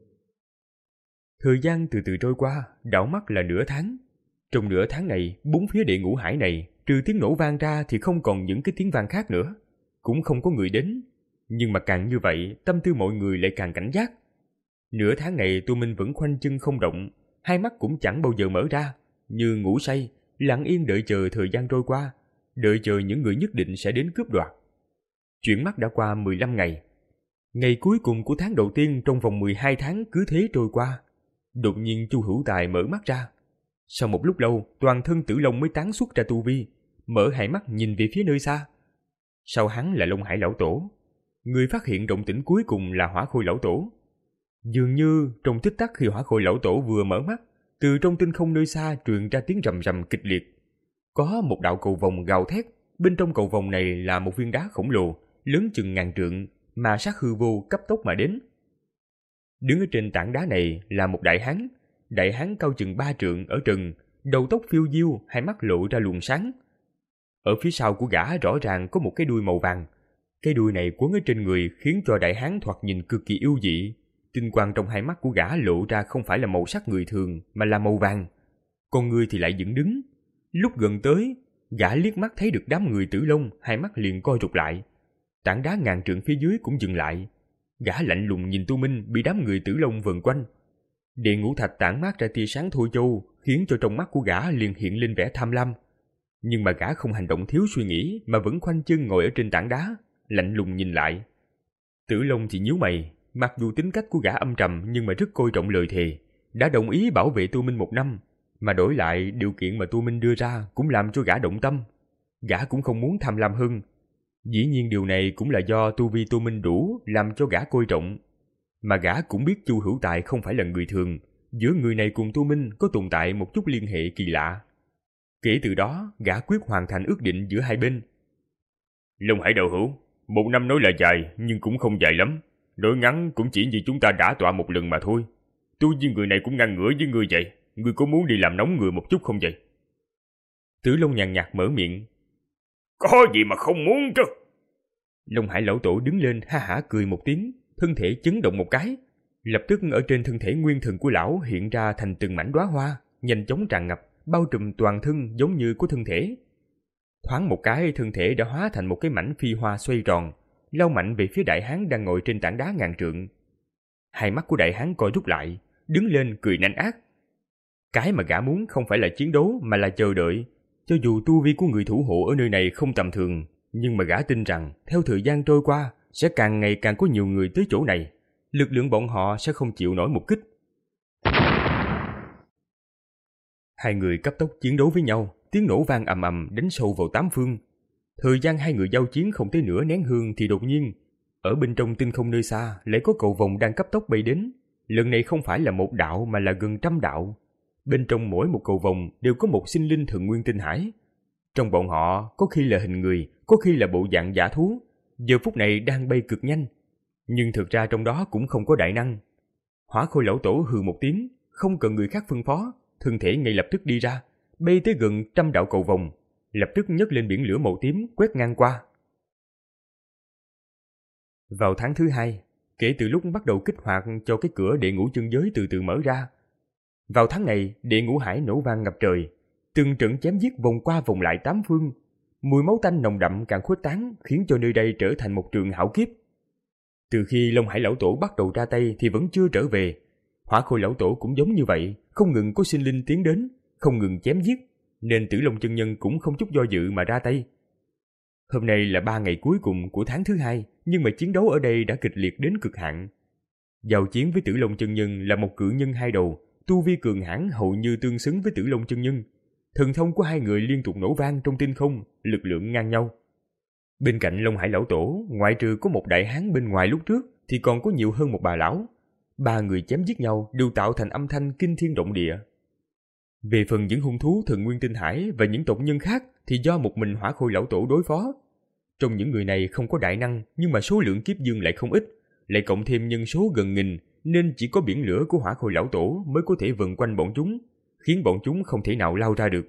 Thời gian từ từ trôi qua, đảo mắt là nửa tháng. Trong nửa tháng này, bốn phía đệ ngũ hải này, trừ tiếng nổ vang ra thì không còn những cái tiếng vang khác nữa, cũng không có người đến. Nhưng mà càng như vậy, tâm tư mọi người lại càng cảnh giác. Nửa tháng này Tô Minh vẫn khoanh chân không động, hai mắt cũng chẳng bao giờ mở ra, như ngủ say, lặng yên đợi chờ thời gian trôi qua, đợi chờ những người nhất định sẽ đến cướp đoạt. Chuyển mắt đã qua mười lăm ngày. Ngày cuối cùng của tháng đầu tiên trong vòng mười hai tháng cứ thế trôi qua. Đột nhiên Chu Hữu Tài mở mắt ra. Sau một lúc lâu, toàn thân Tử Long mới tán xuất ra tu vi, mở hai mắt nhìn về phía nơi xa. Sau hắn là Long Hải lão tổ. Người phát hiện động tĩnh cuối cùng là Hỏa Khôi lão tổ. Dường như trong tích tắc khi Hỏa Khôi lão tổ vừa mở mắt, từ trong tinh không nơi xa truyền ra tiếng rầm rầm kịch liệt. Có một đạo cầu vồng gào thét, bên trong cầu vồng này là một viên đá khổng lồ, lớn chừng ngàn trượng, mà sát hư vô cấp tốc mà đến. Đứng ở trên tảng đá này là một đại hán, đại hán cao chừng ba trượng ở trần, đầu tóc phiêu diêu, hai mắt lộ ra luồng sáng. Ở phía sau của gã rõ ràng có một cái đuôi màu vàng. Cái đuôi này quấn ở trên người khiến cho đại hán thoạt nhìn cực kỳ yêu dị. Tinh quang trong hai mắt của gã lộ ra không phải là màu sắc người thường mà là màu vàng. Con người thì lại dựng đứng. Lúc gần tới, gã liếc mắt thấy được đám người Tử Long, hai mắt liền co rụt lại. Tảng đá ngàn trượng phía dưới cũng dừng lại. Gã lạnh lùng nhìn Tô Minh bị đám người Tử Long vần quanh. Địa ngũ thạch tản mát ra tia sáng thôi châu, khiến cho trong mắt của gã liền hiện lên vẻ tham lam. Nhưng mà gã không hành động thiếu suy nghĩ mà vẫn khoanh chân ngồi ở trên tảng đá, lạnh lùng nhìn lại. Tử Long thì nhíu mày, mặc dù tính cách của gã âm trầm nhưng mà rất coi trọng lời thề, đã đồng ý bảo vệ Tô Minh một năm, mà đổi lại điều kiện mà Tô Minh đưa ra cũng làm cho gã động tâm. Gã cũng không muốn tham lam hơn. Dĩ nhiên điều này cũng là do tu vi Tô Minh đủ làm cho gã coi trọng. Mà gã cũng biết Chu Hữu Tài không phải là người thường, giữa người này cùng Tô Minh có tồn tại một chút liên hệ kỳ lạ. Kể từ đó, gã quyết hoàn thành ước định giữa hai bên. Long Hải đạo hữu, một năm nói là dài nhưng cũng không dài lắm. Nói ngắn cũng chỉ như chúng ta đã tọa một lần mà thôi. Tôi với người này cũng ngang ngửa với người vậy. Người có muốn đi làm nóng người một chút không vậy? Tử Long nhàn nhạt mở miệng. Có gì mà không muốn chứ? Long Hải lão tổ đứng lên ha hả cười một tiếng, thân thể chấn động một cái. Lập tức ở trên thân thể nguyên thần của lão hiện ra thành từng mảnh đóa hoa, nhanh chóng tràn ngập, bao trùm toàn thân giống như của thân thể. Thoáng một cái, thân thể đã hóa thành một cái mảnh phi hoa xoay tròn, lao mạnh về phía đại hán đang ngồi trên tảng đá ngàn trượng. Hai mắt của đại hán co rút lại, đứng lên cười nanh ác. Cái mà gã muốn không phải là chiến đấu mà là chờ đợi. Cho dù tu vi của người thủ hộ ở nơi này không tầm thường, nhưng mà gã tin rằng theo thời gian trôi qua sẽ càng ngày càng có nhiều người tới chỗ này. Lực lượng bọn họ sẽ không chịu nổi một kích. Hai người cấp tốc chiến đấu với nhau, tiếng nổ vang ầm ầm đánh sâu vào tám phương. Thời gian hai người giao chiến không tới nửa nén hương thì đột nhiên, ở bên trong tinh không nơi xa lại có cầu vồng đang cấp tốc bay đến. Lần này không phải là một đạo mà là gần trăm đạo. Bên trong mỗi một cầu vồng đều có một sinh linh thần nguyên tinh hải. Trong bọn họ có khi là hình người, có khi là bộ dạng giả thú, giờ phút này đang bay cực nhanh. Nhưng thực ra trong đó cũng không có đại năng. Hỏa Khôi lão tổ hừ một tiếng, không cần người khác phân phó, thân thể ngay lập tức đi ra, bay tới gần trăm đạo cầu vồng, lập tức nhấc lên biển lửa màu tím quét ngang qua. Vào tháng thứ hai, kể từ lúc bắt đầu kích hoạt cho cái cửa địa ngũ chân giới từ từ mở ra. Vào tháng này, địa ngũ hải nổ vang ngập trời, từng trận chém giết vòng qua vòng lại tám phương, mùi máu tanh nồng đậm càng khuếch tán khiến cho nơi đây trở thành một trường hảo kiếp. Từ khi Long Hải lão tổ bắt đầu ra tay thì vẫn chưa trở về. Hỏa Khôi lão tổ cũng giống như vậy, không ngừng có sinh linh tiến đến, không ngừng chém giết, nên Tử Long chân nhân cũng không chút do dự mà ra tay. Hôm nay là ba ngày cuối cùng của tháng thứ hai, nhưng mà chiến đấu ở đây đã kịch liệt đến cực hạn. Giao chiến với Tử Long chân nhân là một cự nhân hai đầu, tu vi cường hãn hầu như tương xứng với Tử Long chân nhân. Thần thông của hai người liên tục nổ vang trong tinh không, lực lượng ngang nhau. Bên cạnh Long Hải lão tổ, ngoại trừ có một đại hán bên ngoài lúc trước, thì còn có nhiều hơn một bà lão. Ba người chém giết nhau đều tạo thành âm thanh kinh thiên động địa. Về phần những hung thú Thần Nguyên Tinh Hải và những tộc nhân khác thì do một mình Hỏa Khôi lão tổ đối phó. Trong những người này không có đại năng, nhưng mà số lượng kiếp dương lại không ít, lại cộng thêm nhân số gần nghìn, nên chỉ có biển lửa của Hỏa Khôi lão tổ mới có thể vần quanh bọn chúng, khiến bọn chúng không thể nào lao ra được.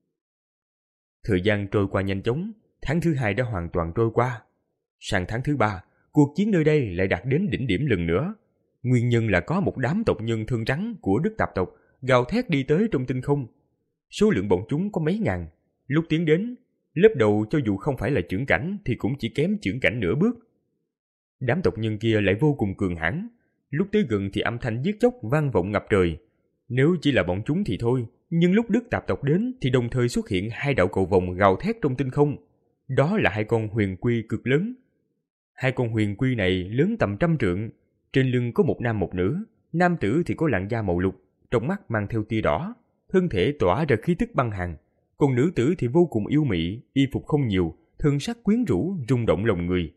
Thời gian trôi qua nhanh chóng, tháng thứ hai đã hoàn toàn trôi qua. Sang tháng thứ ba, cuộc chiến nơi đây lại đạt đến đỉnh điểm lần nữa. Nguyên nhân là có một đám tộc nhân thương trắng của Đức Tạp tộc gào thét đi tới trong tinh không. Số lượng bọn chúng có mấy ngàn. Lúc tiến đến, lớp đầu cho dù không phải là chưởng cảnh thì cũng chỉ kém chưởng cảnh nửa bước. Đám tộc nhân kia lại vô cùng cường hãn. Lúc tới gần thì âm thanh giết chóc vang vọng ngập trời. Nếu chỉ là bọn chúng thì thôi, nhưng lúc Đức Tạp tộc đến thì đồng thời xuất hiện hai đạo cầu vồng gào thét trong tinh không. Đó là hai con huyền quy cực lớn. Hai con huyền quy này lớn tầm trăm trượng, trên lưng có một nam một nữ. Nam tử thì có làn da màu lục, trong mắt mang theo tia đỏ, thân thể tỏa ra khí tức băng hàn. Còn nữ tử thì vô cùng yêu mị, y phục không nhiều, thân sắc quyến rũ, rung động lòng người.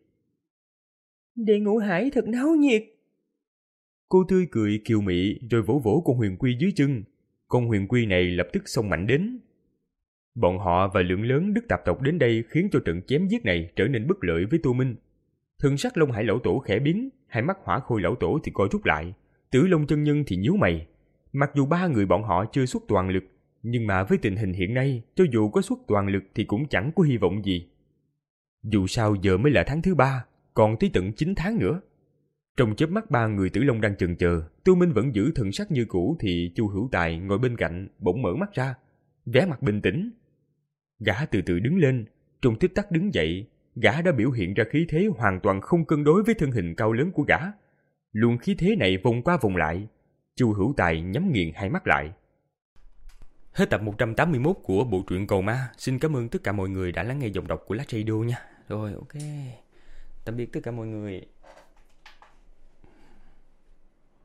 Đệ Ngũ Hải thật náo nhiệt. Cô tươi cười kiều mị rồi vỗ vỗ con huyền quy dưới chân. Con huyền quy này lập tức xông mạnh đến. Bọn họ và lượng lớn Đức Tạp tộc đến đây khiến cho trận chém giết này trở nên bất lợi với Tô Minh. Thần sắc Long Hải lão tổ khẽ biến, hai mắt Hỏa Khôi lão tổ thì co rút lại, Tử Long chân nhân thì nhíu mày. Mặc dù ba người bọn họ chưa xuất toàn lực, nhưng mà với tình hình hiện nay, cho dù có xuất toàn lực thì cũng chẳng có hy vọng gì. Dù sao giờ mới là tháng thứ ba, còn tới tận chín tháng nữa. Trong chớp mắt ba người Tử Long đang chần chờ, Tô Minh vẫn giữ thần sắc như cũ thì Chu Hữu Tài ngồi bên cạnh bỗng mở mắt ra, vẻ mặt bình tĩnh. Gã từ từ đứng lên, trong tích tắc đứng dậy, gã đã biểu hiện ra khí thế hoàn toàn không cân đối với thân hình cao lớn của gã. Luồng khí thế này vòng qua vòng lại, Chu Hữu Tài nhắm nghiền hai mắt lại. Hết tập một trăm tám mươi mốt của bộ truyện Cầu Ma. Xin cảm ơn tất cả mọi người đã lắng nghe giọng đọc của Last Radio nha. Rồi ok, tạm biệt tất cả mọi người.